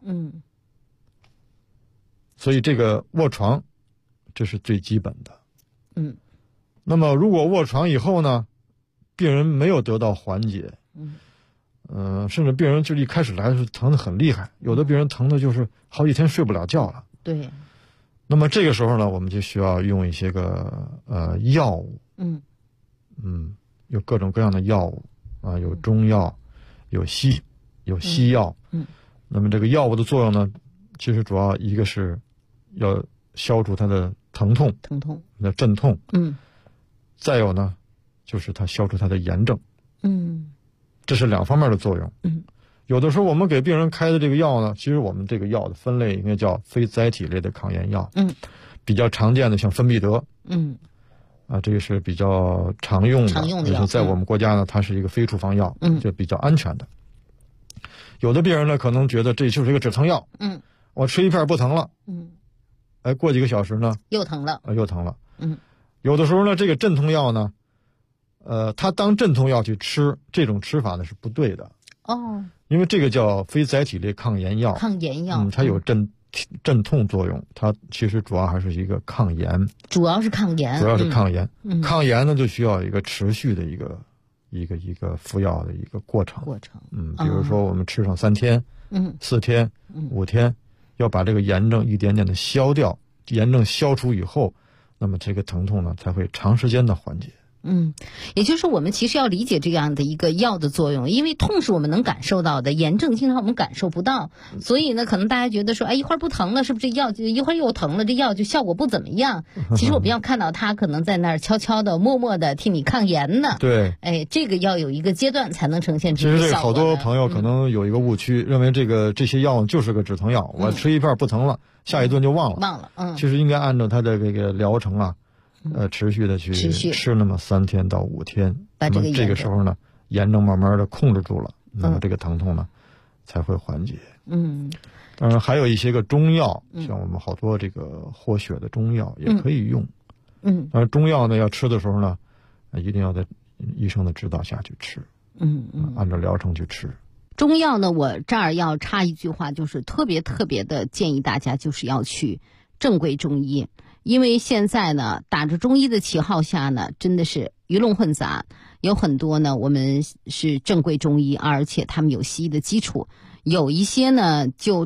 所以这个卧床，这是最基本的。那么如果卧床以后呢，病人没有得到缓解，甚至病人就一开始来的时候疼得很厉害，有的病人疼的就是好几天睡不了觉了。 对。 那么这个时候呢，我们就需要用一些个药物。有各种各样的药物有中药，有西药。那么这个药物的作用呢，其实主要一个是要消除它的疼痛，的镇痛。再有呢，就是它消除它的炎症。这是两方面的作用。有的时候我们给病人开的这个药呢，其实我们这个药的分类应该叫非甾体类的抗炎药。比较常见的像芬必得。这个是比较常用的药，在我们国家呢，它是一个非处方药，就比较安全的。有的病人呢，可能觉得这就是一个止疼药，我吃一片不疼了，过几个小时呢， 又疼了。 有的时候呢，这个镇痛药呢，它当镇痛药去吃，这种吃法呢是不对的。因为这个叫非甾体类抗炎药，它有镇痛作用，它其实主要还是一个抗炎， 主要是抗炎。 抗炎呢就需要一个持续的一个服药的一个过程。比如说我们吃上3天、4天、5天，要把这个炎症一点点的消掉，炎症消除以后，那么这个疼痛呢才会长时间的缓解。 也就是说我们其实要理解这样的一个药的作用，因为痛是我们能感受到的，炎症经常我们感受不到，所以呢可能大家觉得说，一会儿不疼了，是不是这药一会儿又疼了，这药就效果不怎么样。其实我们要看到它可能在那儿悄悄的默默的替你抗炎呢。 对， 这个要有一个阶段才能呈现出效果。 其实这个好多朋友可能有一个误区，认为这些药就是个止疼药，我吃一片不疼了，下一顿就忘了。其实应该按照它的这个疗程啊，持续的去吃那么3天到5天，那么这个时候呢，炎症慢慢的控制住了，那么这个疼痛呢才会缓解。当然还有一些个中药，像我们好多这个活血的中药也可以用。而中药呢要吃的时候呢，一定要在医生的指导下去吃。按照疗程去吃。 中药呢，我这儿要插一句话，就是特别的建议大家就是要去正规中医。因为现在呢，打着中医的旗号下呢，真的是鱼龙混杂，有很多呢我们是正规中医，而且他们有西医的基础，有一些呢就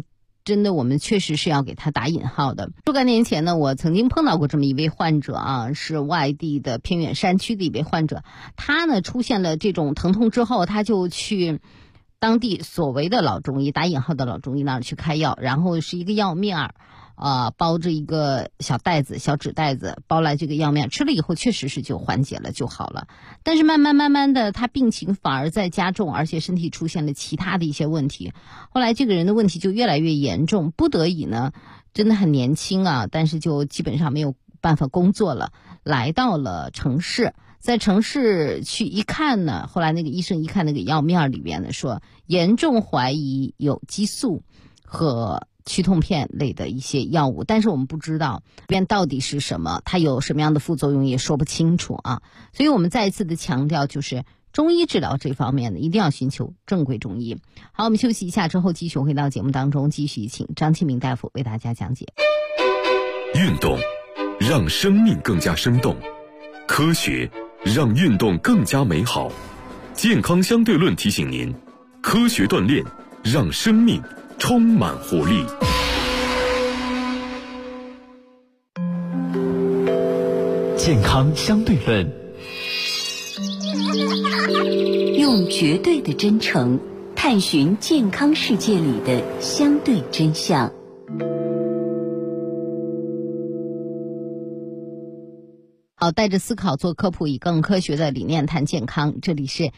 真的我们确实是要给他打引号的。若干年前呢，我曾经碰到过这么一位患者啊，是外地的偏远山区的一位患者，他呢出现了这种疼痛之后，他就去当地所谓的老中医，打引号的老中医那儿去开药，然后是一个药面儿。包着一个小袋子，小纸袋子，包来这个药面，吃了以后确实是就缓解了，就好了。但是慢慢的，他病情反而在加重，而且身体出现了其他的一些问题。后来这个人的问题就越来越严重，不得已呢，真的很年轻啊，但是就基本上没有办法工作了，来到了城市。在城市去一看呢，后来那个医生一看那个药面里边呢，说严重怀疑有激素和去痛片类的一些药物，但是我们不知道里边到底是什么，它有什么样的副作用也说不清楚啊。所以我们再一次的强调，就是中医治疗这方面呢，一定要寻求正规中医。好，我们休息一下之后继续回到节目当中，继续请张庆明大夫为大家讲解。 运动让生命更加生动，科学让运动更加美好。健康相对论提醒您，科学锻炼让生命充满活力。 健康相对论， 用绝对的真诚探寻健康世界里的相对真相。 好，带着思考做科普，以更科学的理念谈健康。这里是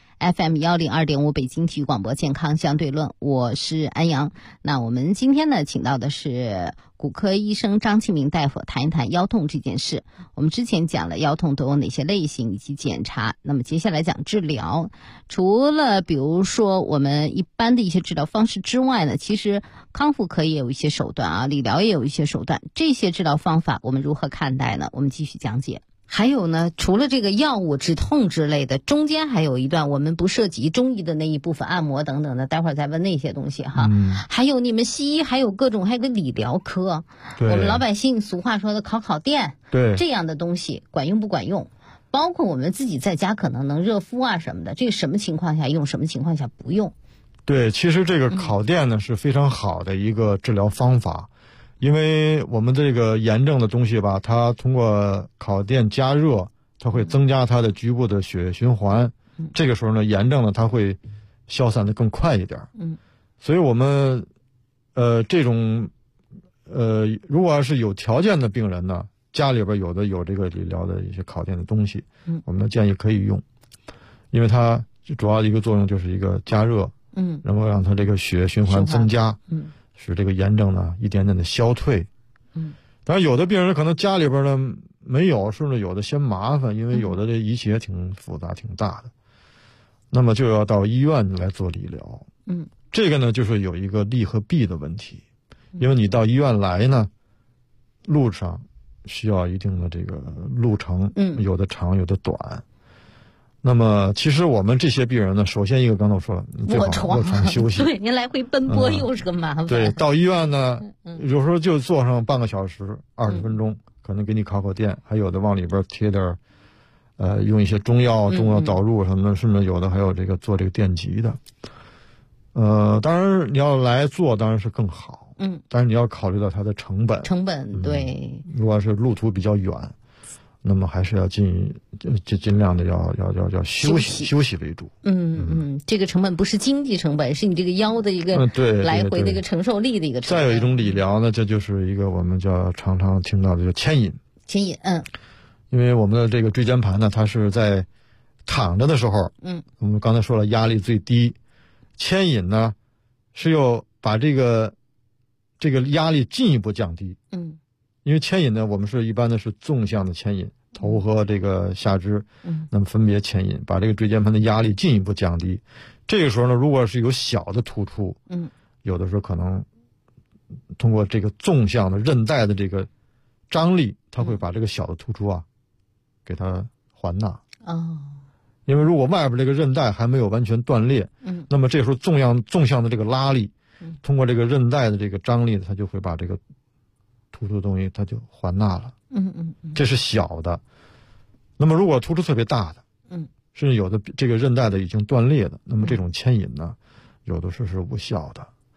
FM102.5 北京体育广播健康相对论，我是安阳。那我们今天呢，请到的是骨科医生张庆明大夫，谈一谈腰痛这件事。我们之前讲了腰痛都有哪些类型以及检查，那么接下来讲治疗。除了比如说我们一般的一些治疗方式之外呢，其实康复科也有一些手段啊，理疗也有一些手段。这些治疗方法我们如何看待呢？我们继续讲解。还有呢，除了这个药物止痛之类的，中间还有一段我们不涉及中医的那一部分，按摩等等的，待会儿再问那些东西哈。还有你们西医还有各种，还有个理疗科，我们老百姓俗话说的烤电，对这样的东西管用不管用？包括我们自己在家可能能热敷啊什么的，这个什么情况下用，什么情况下不用？ 对，其实这个烤电呢是非常好的一个治疗方法。因为我们这个炎症的东西吧，它通过烤电加热，它会增加它的局部的血液循环。这个时候呢，炎症呢它会消散的更快一点。所以我们这种如果要是有条件的病人呢，家里边有这个理疗的一些烤电的东西，我们建议可以用，因为它主要的一个作用就是一个加热，然后让它这个血液循环增加，使这个炎症呢一点点的消退。当然有的病人可能家里边呢没有，甚至有的嫌麻烦，因为有的这仪器也挺复杂挺大的，那么就要到医院来做理疗。这个呢就是有一个利和弊的问题，因为你到医院来呢，路上需要一定的这个路程，有的长有的短。那么其实我们这些病人呢，首先一个刚才我说了，最好卧床休息。 对，您来回奔波又是个麻烦。 对，到医院呢，有时候就坐上半个小时、20分钟，可能给你烤电，还有的往里边贴点用一些中药导入什么的，甚至有的还有这个做这个电极的。当然你要来做当然是更好，但是你要考虑到它的成本。 对。 如果是路途比较远，那么还是要尽量的要休息为主。 这个成本不是经济成本，是你这个腰的一个来回的一个承受力的一个成本。 再有一种理疗呢，这就是一个我们常常听到的叫牵引。因为我们的这个椎间盘呢，它是在躺着的时候，我们刚才说了压力最低，牵引呢是要把这个压力进一步降低。因为牵引呢，我们是一般的是纵向的牵引，头和这个下肢，那么分别牵引，把这个椎间盘的压力进一步降低。这个时候呢，如果是有小的突出，有的时候可能通过这个纵向的韧带的这个张力，它会把这个小的突出啊，给它还纳。因为如果外边这个韧带还没有完全断裂，那么这时候纵向的这个拉力，通过这个韧带的这个张力，它就会把这个突出的东西它就还纳了。这是小的。那么如果突出特别大的，甚至有的这个韧带的已经断裂的，那么这种牵引呢，有的是无效的。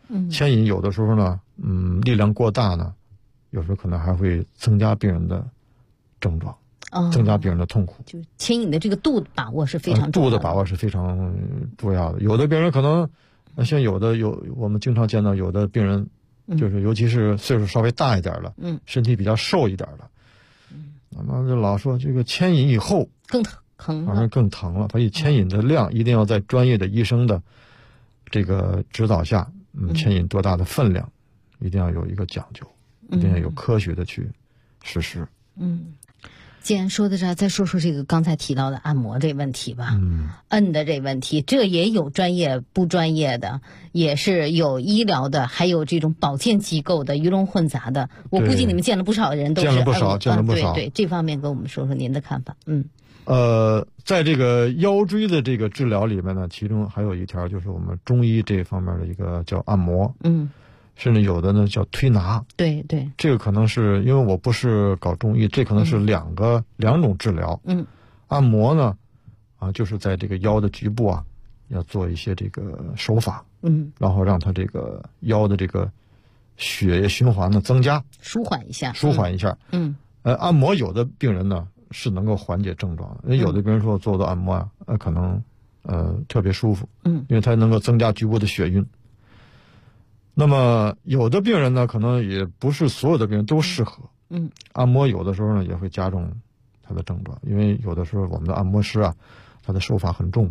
牵引有的时候呢，力量过大呢，有时候可能还会增加病人的症状，增加病人的痛苦。 就牵引的这个度把握是非常重要的， 度的把握是非常重要的。有的病人可能，像我们经常见到有的病人，就是尤其是岁数稍微大一点了，身体比较瘦一点了，那么就老说这个牵引以后更疼， 反而更疼了。所以牵引的量一定要在专业的医生的这个指导下，牵引多大的分量，一定要有一个讲究，一定要有科学的去实施。 既然说到这儿，再说说这个刚才提到的按摩这问题吧。摁的这问题，这也有专业不专业的，也是有医疗的，还有这种保健机构的，鱼龙混杂的。我估计你们见了不少人，都是见了不少。 对，这方面跟我们说说您的看法。 在这个腰椎的这个治疗里面呢，其中还有一条就是我们中医这方面的一个叫按摩。甚至有的呢叫推拿， 对， 这个可能是因为我不是搞中医，这可能是两种治疗。按摩呢，就是在这个腰的局部啊，要做一些这个手法，然后让它这个腰的这个血液循环呢增加， 舒缓一下。 按摩有的病人呢是能够缓解症状的，因为有的病人说做按摩啊，可能特别舒服，因为它能够增加局部的血运。那么有的病人呢，可能也不是所有的病人都适合。按摩有的时候呢也会加重他的症状，因为有的时候我们的按摩师啊，他的手法很重。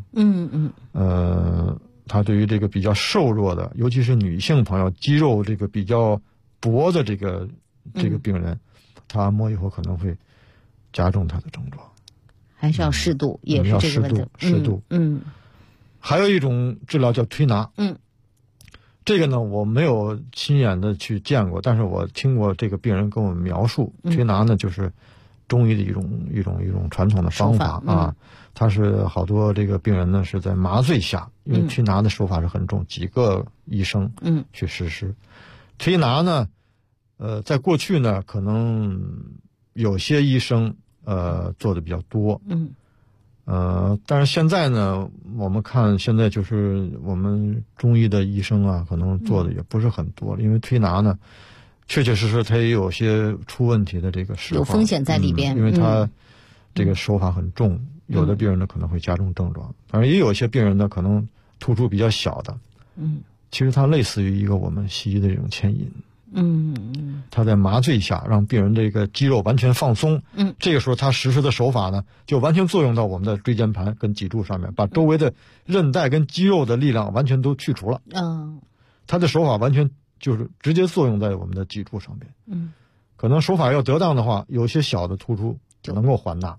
他对于这个比较瘦弱的，尤其是女性朋友，肌肉这个比较薄的这个病人，他按摩以后可能会加重他的症状。 还是要适度，也是这个问题。 适度。还有一种治疗叫推拿。这个呢，我没有亲眼的去见过，但是我听过这个病人跟我描述，推拿呢就是中医的一种传统的方法啊。它是好多这个病人呢是在麻醉下，因为推拿的手法是很重，几个医生去实施。推拿呢，在过去呢，可能有些医生做的比较多，但是现在呢，我们看现在就是我们中医的医生啊，可能做的也不是很多了，因为推拿呢，确确实实它也有些出问题的这个实况， 有风险在里边， 因为它这个手法很重，有的病人呢可能会加重症状，当然也有一些病人呢可能突出比较小的，其实它类似于一个我们西医的这种牵引。他在麻醉下让病人这个肌肉完全放松，这个时候他实施的手法呢，就完全作用到我们的椎间盘跟脊柱上面，把周围的韧带跟肌肉的力量完全都去除了。他的手法完全就是直接作用在我们的脊柱上面。可能手法要得当的话，有些小的突出就能够缓大。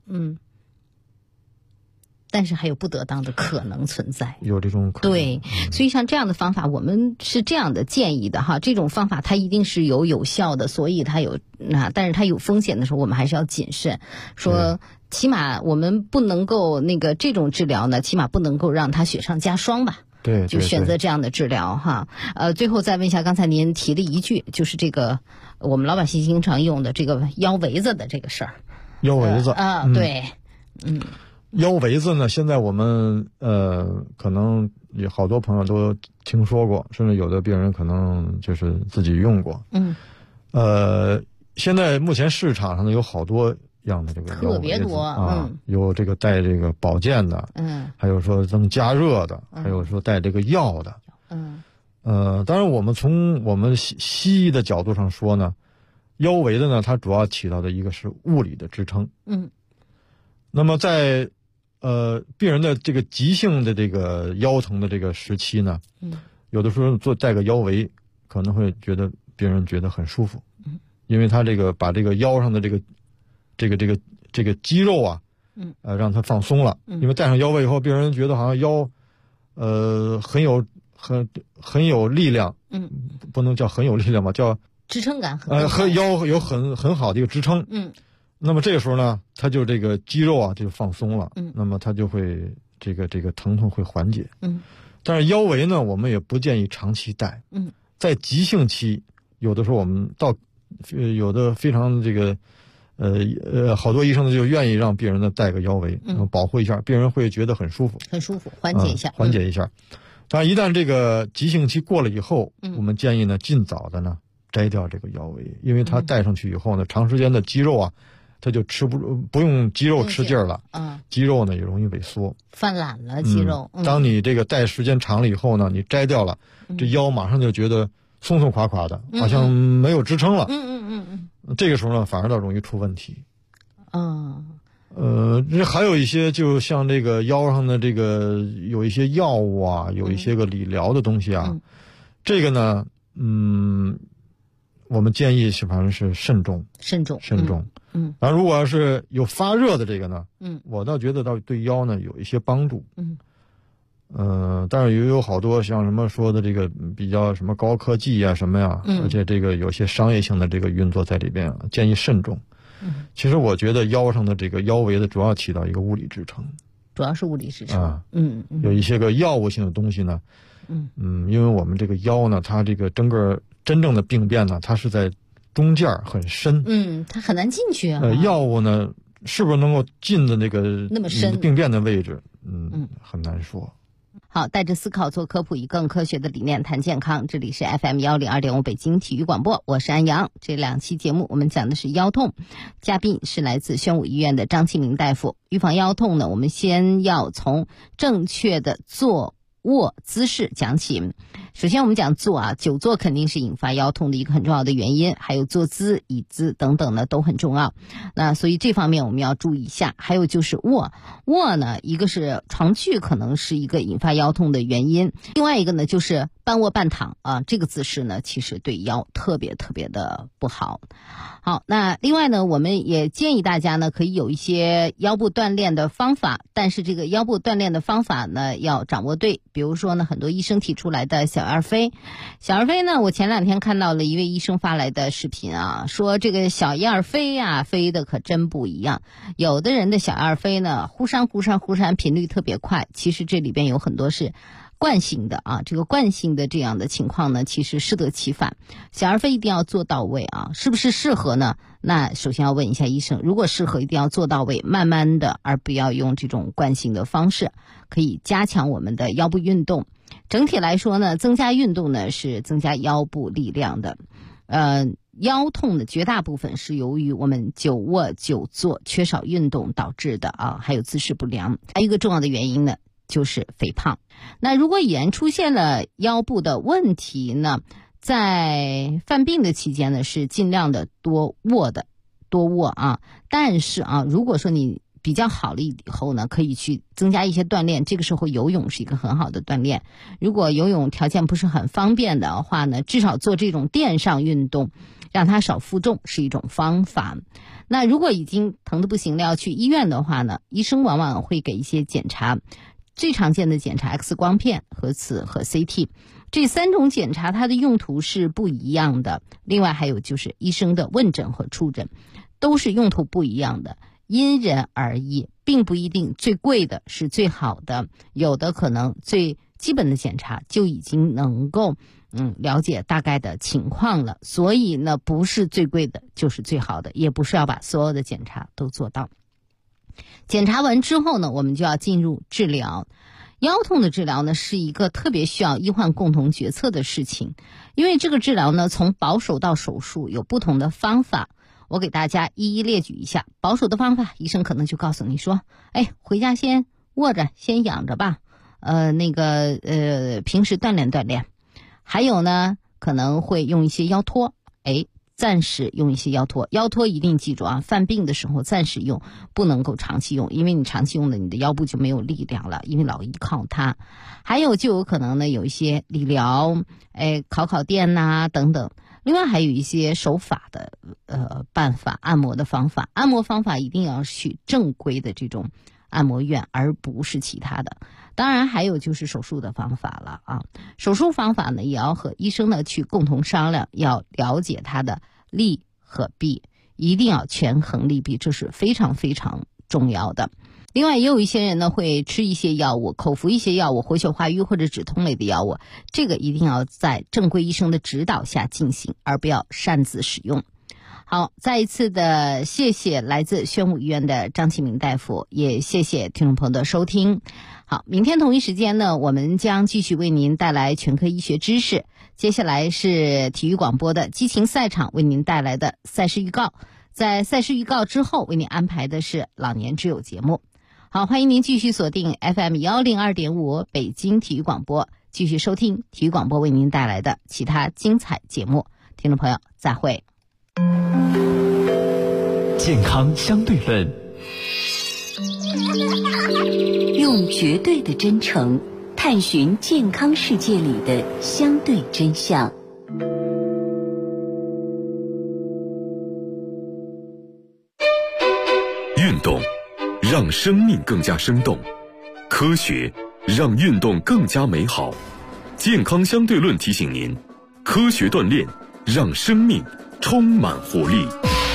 但是还有不得当的可能存在， 有这种可能。 对，所以像这样的方法，我们是这样的建议的哈。这种方法它一定是有效的，所以它有但是它有风险的时候，我们还是要谨慎。说起码我们不能够这种治疗呢，起码不能够让它雪上加霜吧。 对， 就选择这样的治疗哈。最后再问一下，刚才您提了一句，就是这个我们老百姓经常用的这个腰围子的这个事儿。 腰围子对， 腰围子呢，现在我们可能有好多朋友都听说过，甚至有的病人可能就是自己用过。现在目前市场上呢有好多样的这个腰围子，特别多有这个带这个保健的，还有说能加热的，还有说带这个药的。当然我们从我们西医的角度上说呢，腰围的呢，它主要起到的一个是物理的支撑。那么在病人的这个急性的这个腰疼的这个时期呢，有的时候带个腰围，可能会病人觉得很舒服，因为他这个把这个腰上的这个肌肉啊，让它放松了，因为戴上腰围以后，病人觉得好像腰，很有力量，不能叫很有力量吧，叫支撑感和腰有很好的一个支撑，那么这个时候呢，它就这个肌肉啊就放松了，那么它就会这个疼痛会缓解，但是腰围呢，我们也不建议长期戴，在急性期，有的时候我们有的非常这个好多医生呢就愿意让病人呢戴个腰围，保护一下，病人会觉得很舒服， 缓解一下， 但一旦这个急性期过了以后，我们建议呢尽早的呢摘掉这个腰围，因为它戴上去以后呢，长时间的肌肉啊，它就不用肌肉吃劲儿了，肌肉呢也容易萎缩， 犯懒了肌肉。 当你这个戴时间长了以后呢，你摘掉了，这腰马上就觉得松松垮垮的，好像没有支撑了。这个时候呢，反而倒容易出问题。这还有一些，就像这个腰上的这个有一些药物啊，有一些个理疗的东西啊，这个呢，我们建议反正是慎重。然后如果要是有发热的这个呢，我倒觉得对腰呢有一些帮助。但是也有好多像什么说的这个比较什么高科技啊什么呀，而且这个有些商业性的这个运作在里边，建议慎重。其实我觉得腰上的这个腰围的主要起到一个物理支撑， 主要是物理支撑。 有一些个药物性的东西呢，因为我们这个腰呢，它这个整个真正的病变呢，它是在中间很深， 它很难进去啊。 药物呢，是不是能够进的那个那么深病变的位置，很难说。 好，带着思考做科普，以更科学的理念谈健康。这里是 FM102.5 北京体育广播，我是安阳。这2期节目我们讲的是腰痛，嘉宾是来自宣武医院的张启明大夫。预防腰痛呢，我们先要从正确的坐卧姿势讲起。首先我们讲坐啊，久坐肯定是引发腰痛的一个很重要的原因，还有坐姿、椅子等等呢都很重要。那所以这方面我们要注意一下。还有就是卧呢，一个是床具可能是一个引发腰痛的原因，另外一个呢就是半卧半躺啊，这个姿势呢其实对腰特别特别的不好。好，那另外呢，我们也建议大家呢可以有一些腰部锻炼的方法，但是这个腰部锻炼的方法呢要掌握对。比如说呢，很多医生提出来的小儿飞呢，我前2天看到了一位医生发来的视频啊，说这个小燕儿飞啊，飞的可真不一样。有的人的小燕儿飞呢，忽闪忽闪忽闪，频率特别快，其实这里边有很多是惯性的啊，这个惯性的这样的情况呢，其实适得其反。小儿飞一定要做到位啊，是不是适合呢？那首先要问一下医生，如果适合一定要做到位，慢慢的，而不要用这种惯性的方式，可以加强我们的腰部运动。整体来说呢，增加运动呢是增加腰部力量的。腰痛的绝大部分是由于我们久卧久坐缺少运动导致的啊，还有姿势不良。还有一个重要的原因呢，就是肥胖。那如果已然出现了腰部的问题呢，在犯病的期间呢，是尽量的多卧啊。但是啊，如果说你比较好了以后呢，可以去增加一些锻炼，这个时候游泳是一个很好的锻炼。如果游泳条件不是很方便的话呢，至少做这种垫上运动，让它少负重是一种方法。那如果已经疼得不行了要去医院的话呢，医生往往会给一些检查，最常见的检查 X 光片、核磁和 CT， 这3种检查它的用途是不一样的。另外还有就是医生的问诊和触诊都是用途不一样的，因人而异，并不一定最贵的是最好的，有的可能最基本的检查就已经能够了解大概的情况了。所以呢，不是最贵的就是最好的，也不是要把所有的检查都做到。检查完之后呢，我们就要进入治疗。腰痛的治疗呢，是一个特别需要医患共同决策的事情，因为这个治疗呢，从保守到手术有不同的方法。我给大家一一列举一下。保守的方法，医生可能就告诉你说，回家先卧着，先养着吧，平时锻炼锻炼。还有呢，可能会用一些腰托，暂时用一些腰托。腰托一定记住啊，犯病的时候暂时用，不能够长期用，因为你长期用了，你的腰部就没有力量了，因为老依靠它。还有就有可能呢，有一些理疗，烤电呐等等。另外还有一些手法的办法，按摩的方法。按摩方法一定要去正规的这种按摩院，而不是其他的。当然还有就是手术的方法了啊。手术方法呢，也要和医生呢去共同商量，要了解它的利和弊，一定要权衡利弊，这是非常非常重要的。另外也有一些人呢会吃一些药物，口服一些药物，活血化瘀或者止痛类的药物，这个一定要在正规医生的指导下进行，而不要擅自使用。 好，再一次的谢谢来自宣武医院的张启明大夫，也谢谢听众朋友的收听。好，明天同一时间呢，我们将继续为您带来全科医学知识。接下来是体育广播的激情赛场为您带来的赛事预告，在赛事预告之后为您安排的是老年之友节目。好，欢迎您继续锁定 FM102.5 北京体育广播，继续收听体育广播为您带来的其他精彩节目。听众朋友，再会。 健康相对论， 用绝对的真诚探寻健康世界里的相对真相。 运动让生命更加生动，科学让运动更加美好。健康相对论提醒您，科学锻炼让生命充满活力。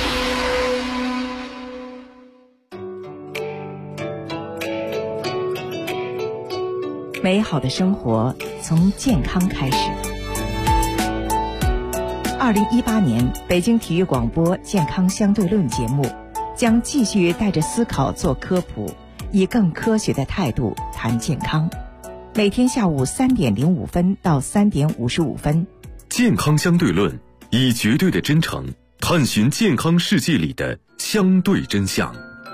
美好的生活从健康开始。2018年北京体育广播健康相对论节目将继续带着思考做科普，以更科学的态度谈健康。每天下午3点05分到3点55分。 健康相对论，以绝对的真诚探寻健康世界里的相对真相。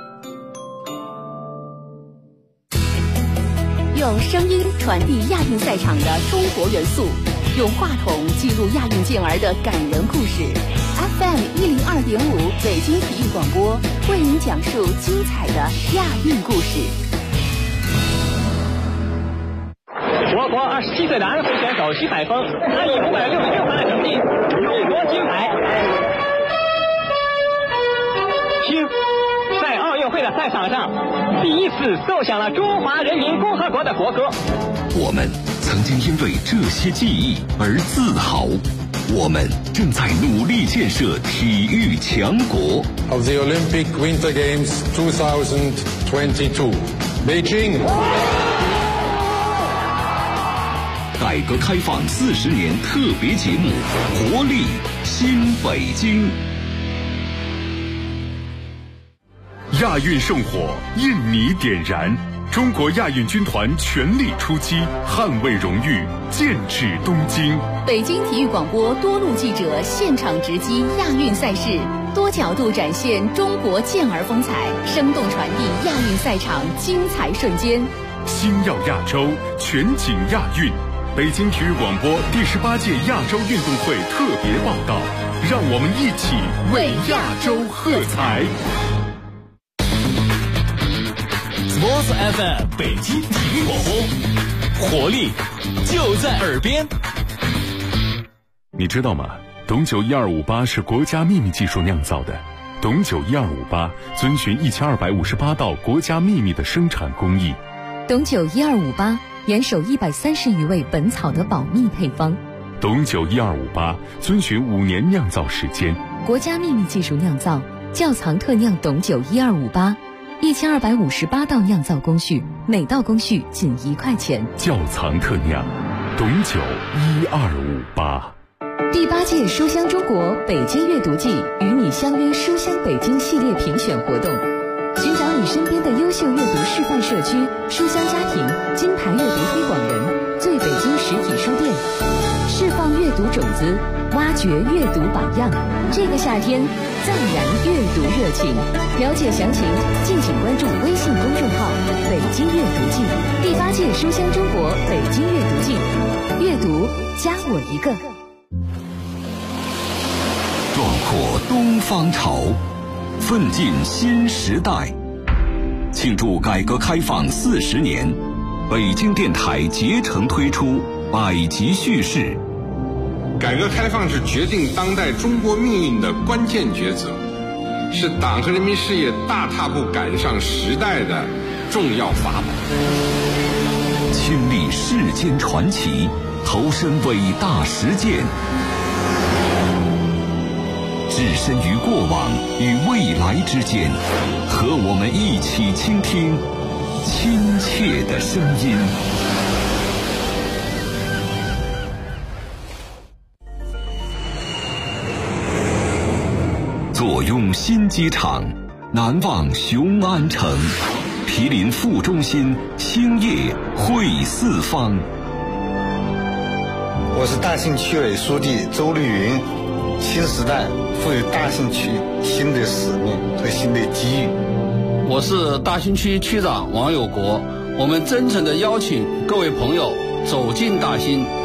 用声音传递亚运赛场的中国元素，用话筒记录亚运健儿的感人故事。FM102.5 北京体育广播为您讲述精彩的亚运故事。 我国27岁的安徽选手徐海峰，他以566分的成绩勇夺金牌。听，在奥运会的赛场上，第一次奏响了中华人民共和国的国歌。 我们曾经因为这些记忆而自豪，我们正在努力建设体育强国。 Of the Olympic Winter Games 2022, Beijing. 改革开放40年特别节目，活力新北京。亚运圣火，印尼点燃，中国亚运军团全力出击，捍卫荣誉，剑指东京。 北京体育广播多路记者现场直击亚运赛事，多角度展现中国健儿风采，生动传递亚运赛场精彩瞬间。 星耀亚洲，全景亚运。北京体育广播第18届亚洲运动会特别报道，让我们一起为亚洲喝彩。 Sports FM 北京体育广播，活力就在耳边。 你知道吗？董酒1258是国家秘密技术酿造的。董酒1258遵循1258道国家秘密的生产工艺。 董酒1258严守130余味本草的保密配方。 董酒1258遵循5年酿造时间。 国家秘密技术酿造，窖藏特酿董酒1258，1258道酿造工序，每道工序仅1块钱。 窖藏特酿，董酒1258。 第8届书香中国北京阅读季与你相约书香北京系列评选活动，寻找你身边的优秀阅读示范社区、书香家庭、金牌阅读推广人、最北京实体书店，释放阅读种子，挖掘阅读榜样。这个夏天再燃阅读热情。了解详情，敬请关注微信公众号“北京阅读季”。第8届书香中国北京阅读季，阅读加我一个。 壮阔东方潮，奋进新时代。庆祝改革开放40年，北京电台竭诚推出百集叙事。 改革开放是决定当代中国命运的关键抉择，是党和人民事业大踏步赶上时代的重要法宝。 亲历世间传奇，投身伟大实践，置身于过往与未来之间，和我们一起倾听亲切的声音。 坐拥新机场，难忘雄安城，毗邻副中心，兴业汇四方。 我是大兴区委书记周绿云。新时代赋予大兴区新的使命和新的机遇。 我是大兴区区长王有国。我们真诚地邀请各位朋友走进大兴，